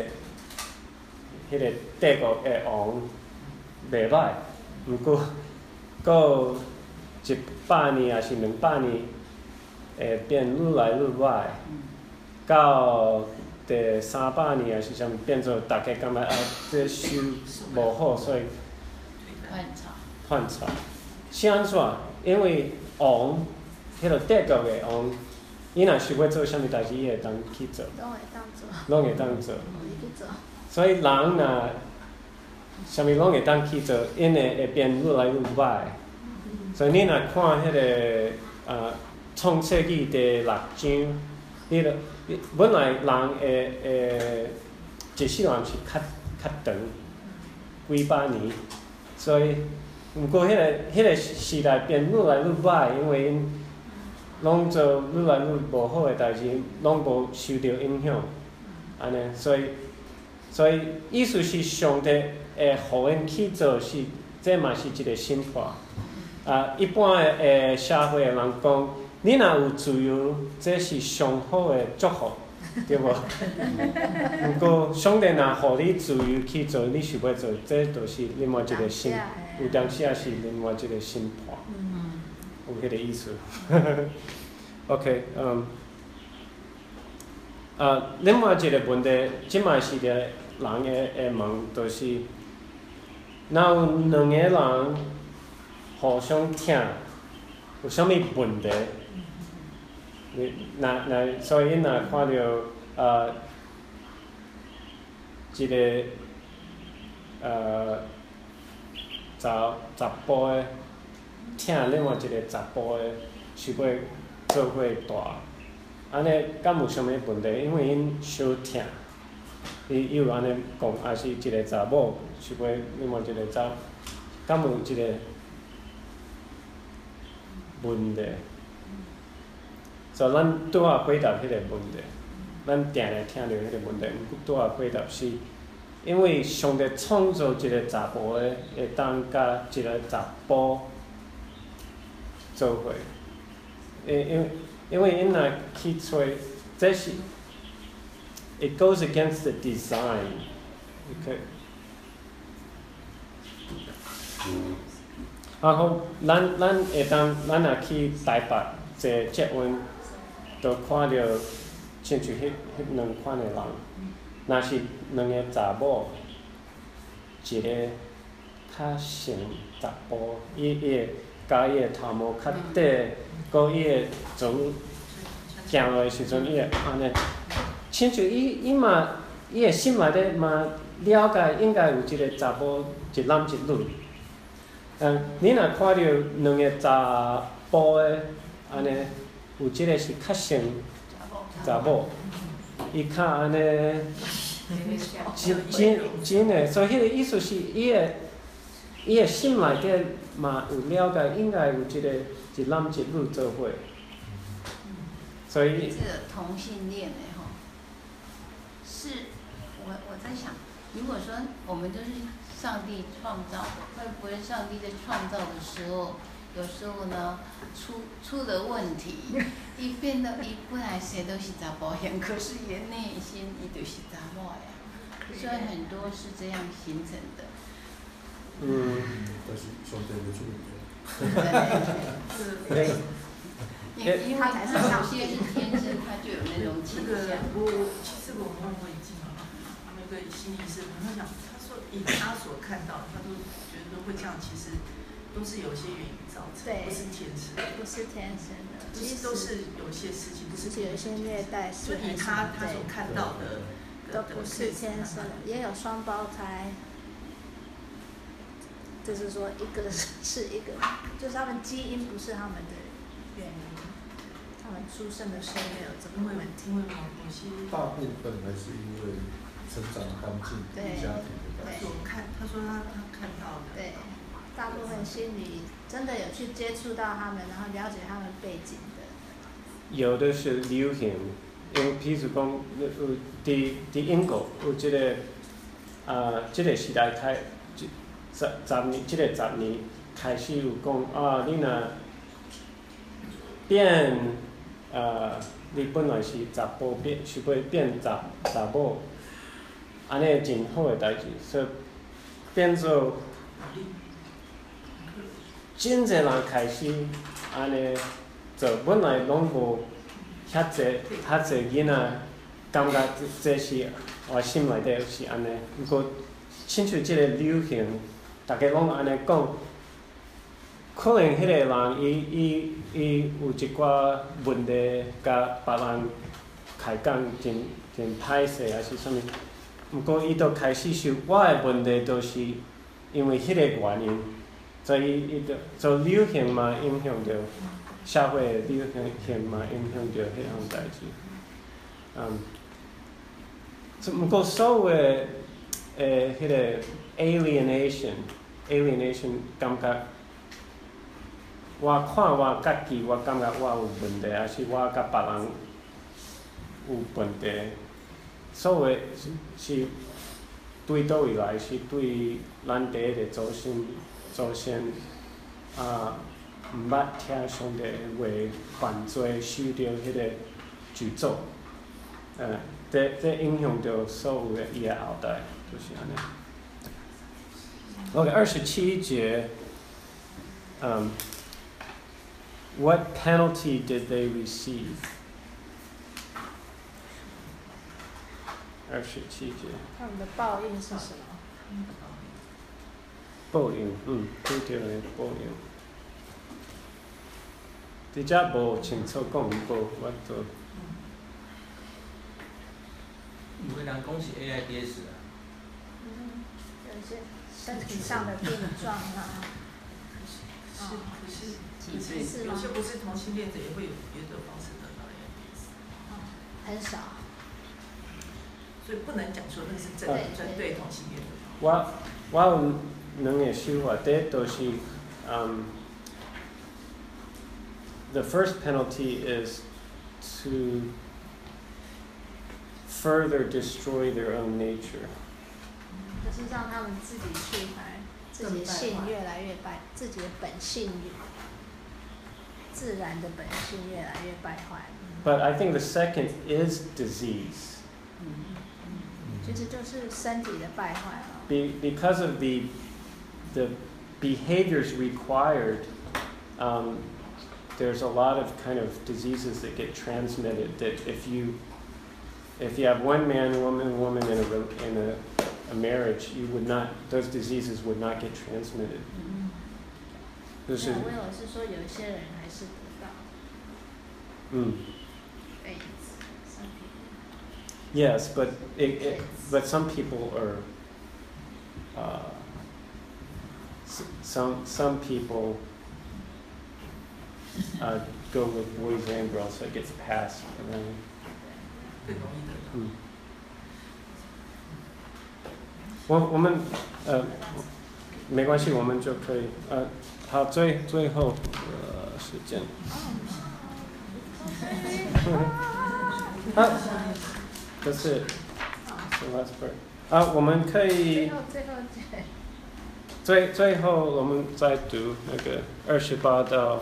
个帝国的王袂歹，毋过到100年还是200年，会变愈来愈歹，到第300年还是啥物，变做大家感觉这收无好，所以换朝。是安怎？因为王，迄个帝国的王，伊若想要做啥物代志，伊会当去做。拢会当做。所以人若啥物拢会当去做，因会变愈来愈歹。所以你若看迄个创世纪第6章，你著本来人会一世人是较长，几百年，所以。毋过，迄个时代变愈来愈歹，因为因拢做愈来愈无好诶代志，拢无受到影响，安尼，所以意思是上帝会互因去做是，这嘛是一个审判。一般诶社会诶人讲，你若有自由，这是上好诶祝福，对无？毋过上帝若互你自由去做你想要做，这就是另外一个审。有当时也是另外一个审判，有迄个意思。OK， 另外一个问题，即卖是个人会问，就是若有两个人互相疼，有啥物问题？所以若看到一个查甫的疼另外一个查甫的，想要做伙大，安尼敢有啥物问题？因为因相疼，伊有安尼讲，也是一个查某想要另外一个查，敢有一个问题？所以咱拄仔回答迄个问题，咱定定听到迄个问题，拄仔回答是。因为上帝创造一个查甫的，会当甲一个查甫做伙，因为因若去找，这是 it goes against the design。OK。然后咱会当，咱若去台北坐捷运，就看到亲像迄两款的人。若是两个查某，一个较像查甫，伊会甲伊的头毛较短，佮伊的从行落的时阵，伊会安尼，亲像伊嘛，伊的心内底嘛了解，应该有一个查甫，一男一女。你若看到两个查甫的，安尼有一个是较像查某。伊较安尼，真诶，所以迄个意思是，伊诶心内底嘛有了解，应该有一男一女做伙。所以。 这个同性恋诶吼，是我在想，如果说我们都是上帝创造的，会不会上帝在创造的时候有时候呢出了问题，伊变得伊本来谁都是查甫型，可是伊内心伊就是查某呀，所以很多是这样形成的。 但是上帝没出面。 对。因为他才是有些是天生他就有那种倾向。 其实我问过一句嘛，那个心理师他讲，他说以他所看到的，他都觉得会这样，其实都是有些原因造成，不是天生， 不是天生的， 其实都是有些事情，不是有一些虐待， 就以他所看到的， 都不是天生的，也有双胞胎。就是说，一个是一个，就是他们基因不是他们的原因，他们出生的时候没有这个问题。 大部分还是因为成长环境、家庭的关系。 他说他看到的。 对，大部分心理真的有去接触到他们，然后了解他们背景的。 有的是流行，因为譬如讲，伫英国有这个这个时代开。10年，这个10年开始有讲你若变你本来是查甫是要变查某，安尼真好诶代志，所以变做真侪人开始安尼做，本来拢无遐侪囡仔感觉这是我心内底是安尼，不过亲像即个流行。大家拢安尼讲，可能迄个人伊有一寡问题，甲别人开讲真歹势，还是啥物？毋过伊就开始想，我的问题都是因为迄个原因，所以伊就流行嘛影响着社会的流行嘛影响着迄项代志。毋过所有的迄个 alienation 感觉，我看我家己，我感觉我有问题，还是我甲别人有问题？所有是对倒位来？是对咱第一个祖先毋捌听上帝的话，犯罪受着迄个诅咒，这影响着所有的伊的后代，就是安尼。OK， 27节，What penalty did they receive? 27节。 他们的报应是什么？ 报应，对着的报应。伫遮无清楚讲，毋过我做。 有的人讲是 AIDS 啊。 有一些身体上的病状啊。 可是有些不是同性恋者也会有别的方式得到 AIDS。 很少。 所以不能讲说那是针对同性恋的。 我有两个想法，第一就是the first penalty is to further destroy their own nature. 就是让他们自己去自己的性越来越败，自己的本性自然的本性越来越败坏。 But I think the second is disease. 其实就是身体的败坏了。 Because of the behaviors required, there's a lot of kind of diseases that get transmitted. That if you have one man, woman in a marriage, those diseases would not get transmitted. 我以为是说有一些人还是得到。 Yes, but some people are some people go with boys and girls, so it gets passed around. 我们没关系，我们就可以好，最后时间。这是 last part 我们可以最后我们再读那个28到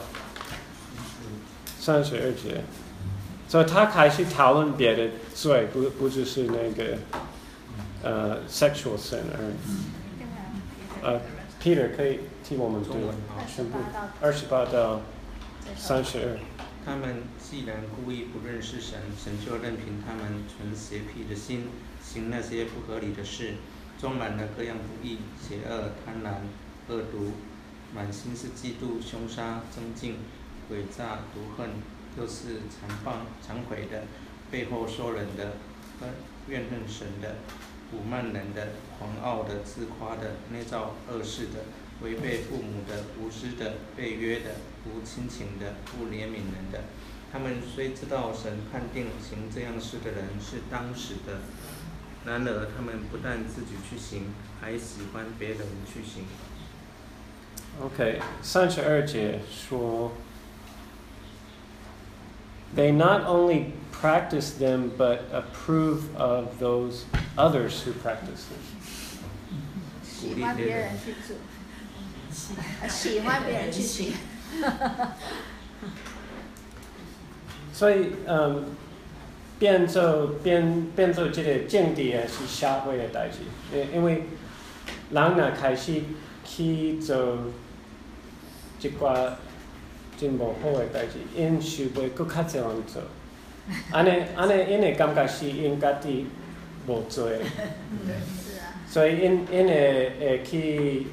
32节，所以他开始讨论别的罪，不只是那个sexual sin 而已。Peter 可以替我们读全部28到32。 他们既然故意不认识神，神就任凭他们存邪僻的心，行那些不合理的事，充满了各样不义、邪恶、贪婪、恶毒，满心是嫉妒、凶杀、争竞、诡诈、毒恨，又是残毁的，背后说人的，怨恨神的，侮慢人的，狂傲的，自夸的，内造恶事的，违背父母的，无知的，背约的，无亲情的，不怜悯人的。他们虽知道神判定行这样事的人是当死的，然而他们不但自己去行，还喜欢别人去行。 OK， 32节说 ，They not only practice them, but approve of those others who practice them. 喜欢别人去做，喜欢别人去行。 所以，变做这个政治也是社会的代志，因为人若开始去做一寡真无好的代志，因想袂搁较侪人做，安尼因会感觉是因家己无做的，所以因会去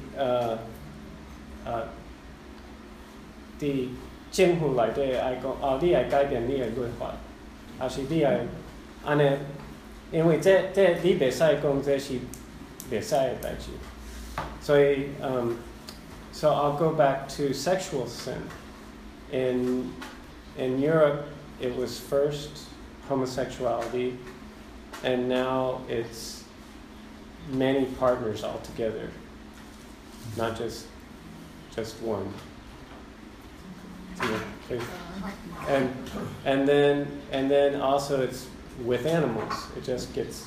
伫政府内底爱讲，你来改变你的律法，还是你来安尼？因为这你袂使讲这是袂使的代志，所以So I'll go back to sexual sin. In Europe, it was first homosexuality, and now it's many partners altogether, not just one. And then also it's with animals. It just gets,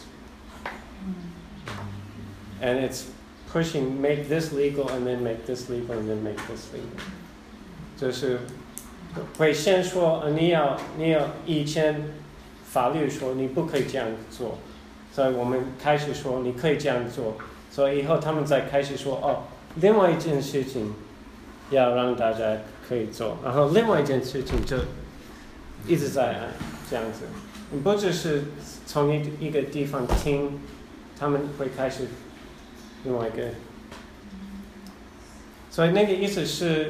and it's pushing, make this legal and then make this legal and then make this legal. 就是会先说你要以前法律说你不可以这样做，所以我们开始说你可以这样做，所以以后他们再开始说另外一件事情要让大家可以做，然后另外一件事情就一直在这样子，你不只是从一个地方听，他们会开始另外一个，所以那个意思是，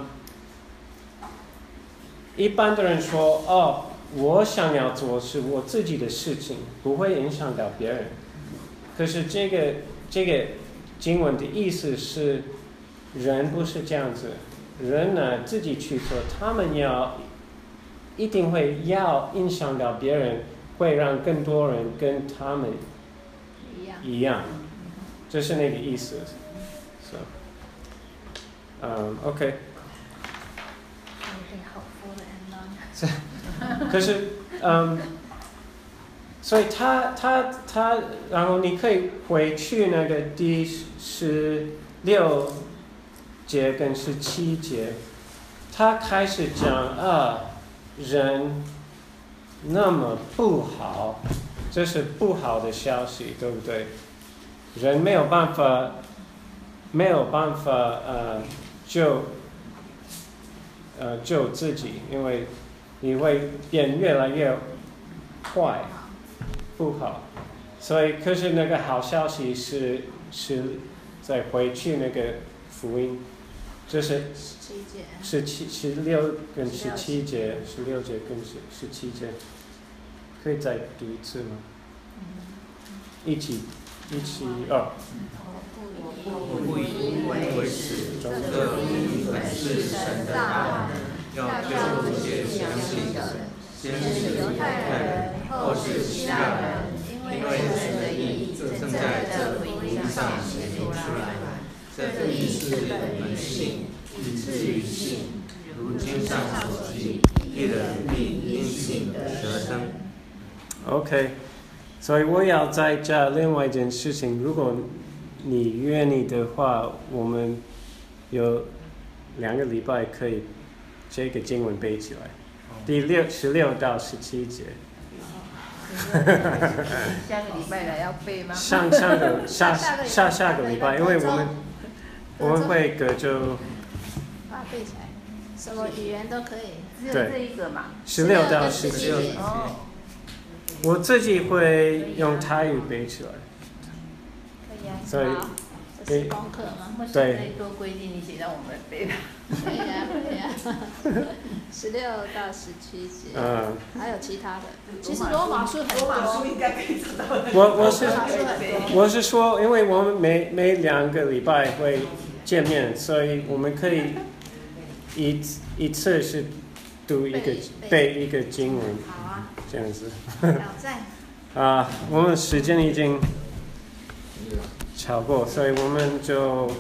一般的人说，我想要做是我自己的事情，不会影响到别人。可是这个经文的意思是，人不是这样子，人呢自己去做，他们一定会要影响到别人，会让更多人跟他们一样。就是那个意思 ，so， OK。可是，所以他，然后你可以回去那个第16节跟17节，他开始讲人那么不好，这是不好的消息，对不对？人没有办法救自己，因为你会变越来越坏，不好。所以，可是那个好消息是再回去那个福音，就是16跟17节，16节跟17节，可以再读一次吗？一起我不以因为此，这本是神的大能，要救一切相信的，先是犹太人，后是希腊人，因为神的义正在这福音上显明出来。这义是你们信，以至于信，如经上所记，一人必因信得生。 OK。所以我要再加另外一件事情，如果你愿意的话，我们有2个礼拜可以这个经文背起来，第16到17节。 下个礼拜来要背吗？ 下个礼拜，因为我们会隔周。 把它背起来，什么语言都可以。 只有这一个嘛。 16到17节。我自己会用台语背起来。 可以啊。 所以。 这是功课吗？ 或者再多规定一些让我们背吧。 可以啊，16到17节。还有其他的。其实罗马书很多。 罗马书应该可以找到。 我是说，因为我们每2个礼拜会见面，所以我们可以一次是背一个经文。 好啊。 这样子。 挑战。 我们时间已经超过，所以我们就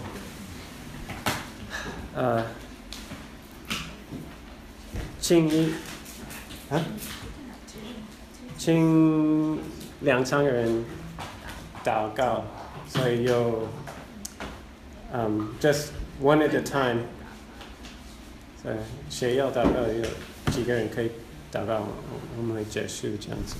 请2、3个人祷告，所以有just one at a time。谁要祷告，有几个人可以祷告，我们会结束这样子。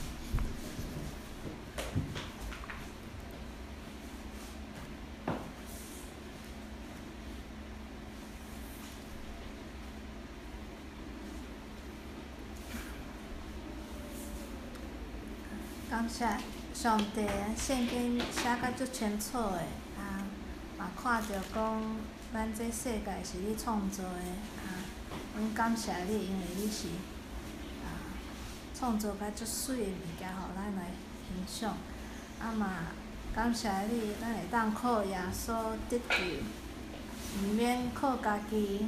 感谢上帝，圣经写甲足清楚的，嘛看到讲，咱这世界是你创造的，阮感谢你，因为你是创造甲足水的物件，互咱来欣赏。嘛，感谢你，咱会当靠耶稣得救，毋免靠家己，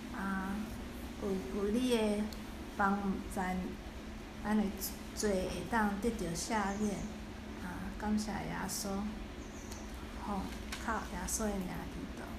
有你的帮咱会罪会当得到赦免，感谢耶稣，靠耶稣的名祈祷。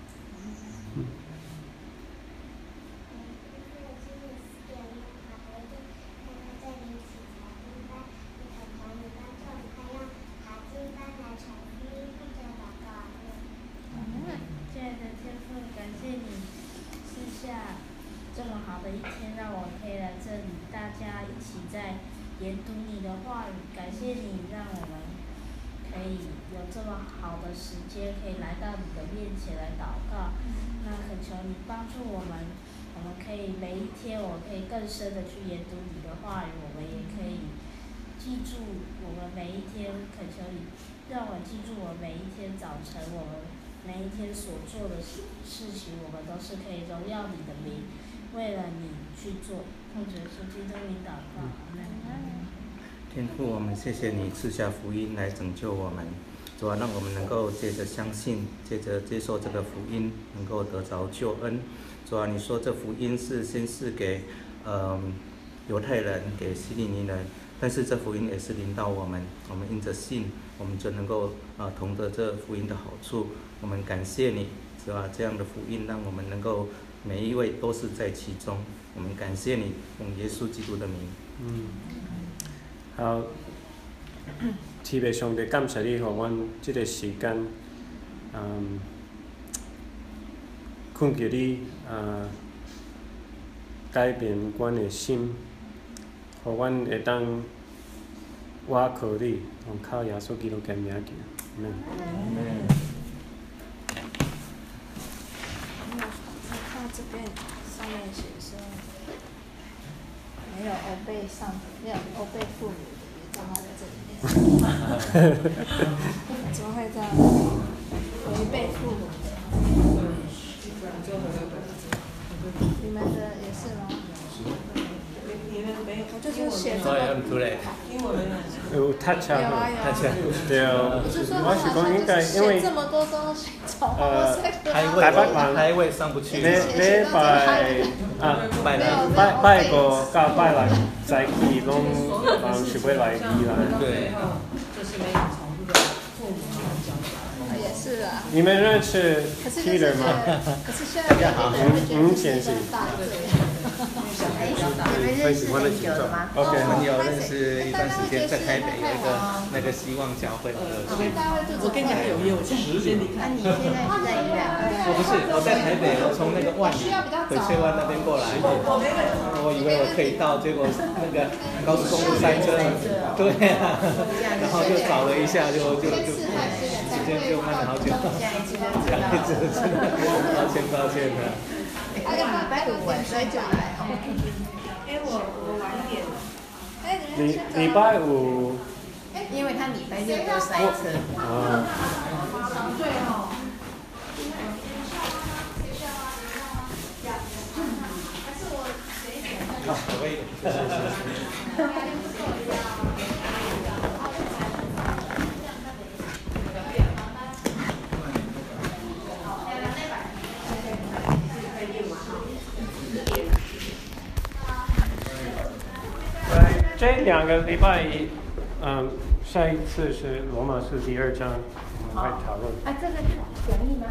亲爱的天父，感谢你赐下这么好的一天，让我可以来这里，大家一起在研读你的话语。感谢你让我们可以有这么好的时间，可以来到你的面前来祷告。那恳求你帮助我们可以每一天，我可以更深的去研读你的话语，我们也可以记住我们每一天。恳求你让我记住我每一天早晨，我们每一天所做的事情，我们都是可以荣耀你的名，为了你去做。奉主耶稣基督名祷告，阿门。 天父，我们谢谢你赐下福音来拯救我们，主啊，让我们能够借着相信，借着接受这个福音，能够得着救恩。主啊，你说这福音是先是给犹太人，给希利尼人，但是这福音也是临到我们，我们因着信，我们就能够同得这福音的好处。我们感谢你，是吧？这样的福音让我们能够每一位都是在其中。我们感谢你，奉耶稣基督的名。 好，天父上帝，感谢你，互阮这个时间，恳求你改变阮的心，互阮会当倚靠你，靠耶稣基督的名求，阿门。 看这边上面写说，没有欧贝上，没有欧贝父母的也账号在这里面。怎么会这样？违背父母的。你们的也是吗？我就是写这个。 有他腔，对啊。 我是说，我是讲应该因为这么多东西， 台位上不去。 礼拜5到拜6早起拢是要来宜兰。 对。 就是没有从这个父母讲出来。 也是啊。 你们认识 Peter 吗？ 可是现在有的人会觉得是大罪。 会喜欢的节奏。OK， 我们有认识一段时间，在台北有一个那个希望教会。 我跟你讲有业务，先离开。 你现在是在宜兰？ 我不是，我在台北，我从那个万里翡翠湾那边过来。我以为我可以到，结果那个高速公路塞车。对啊，然后就找了一下，就时间就慢了好久。下一次真的，抱歉的。 礼拜五晚上就来哦。 我晚一点。 礼拜五。 因为他礼拜六就塞车。 啊。 对哦。 好，可以，谢谢。 这2个礼拜，下一次是罗马书第2章，我们会讨论。 这个讲义吗？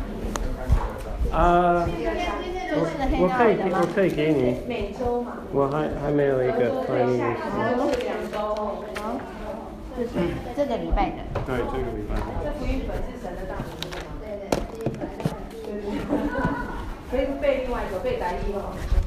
我可以给你。 每周嘛。 我还没有一个翻译。 好，这个礼拜的。 对，这个礼拜。 这福音本是神的大能，对。可以背另外一个背单义哦。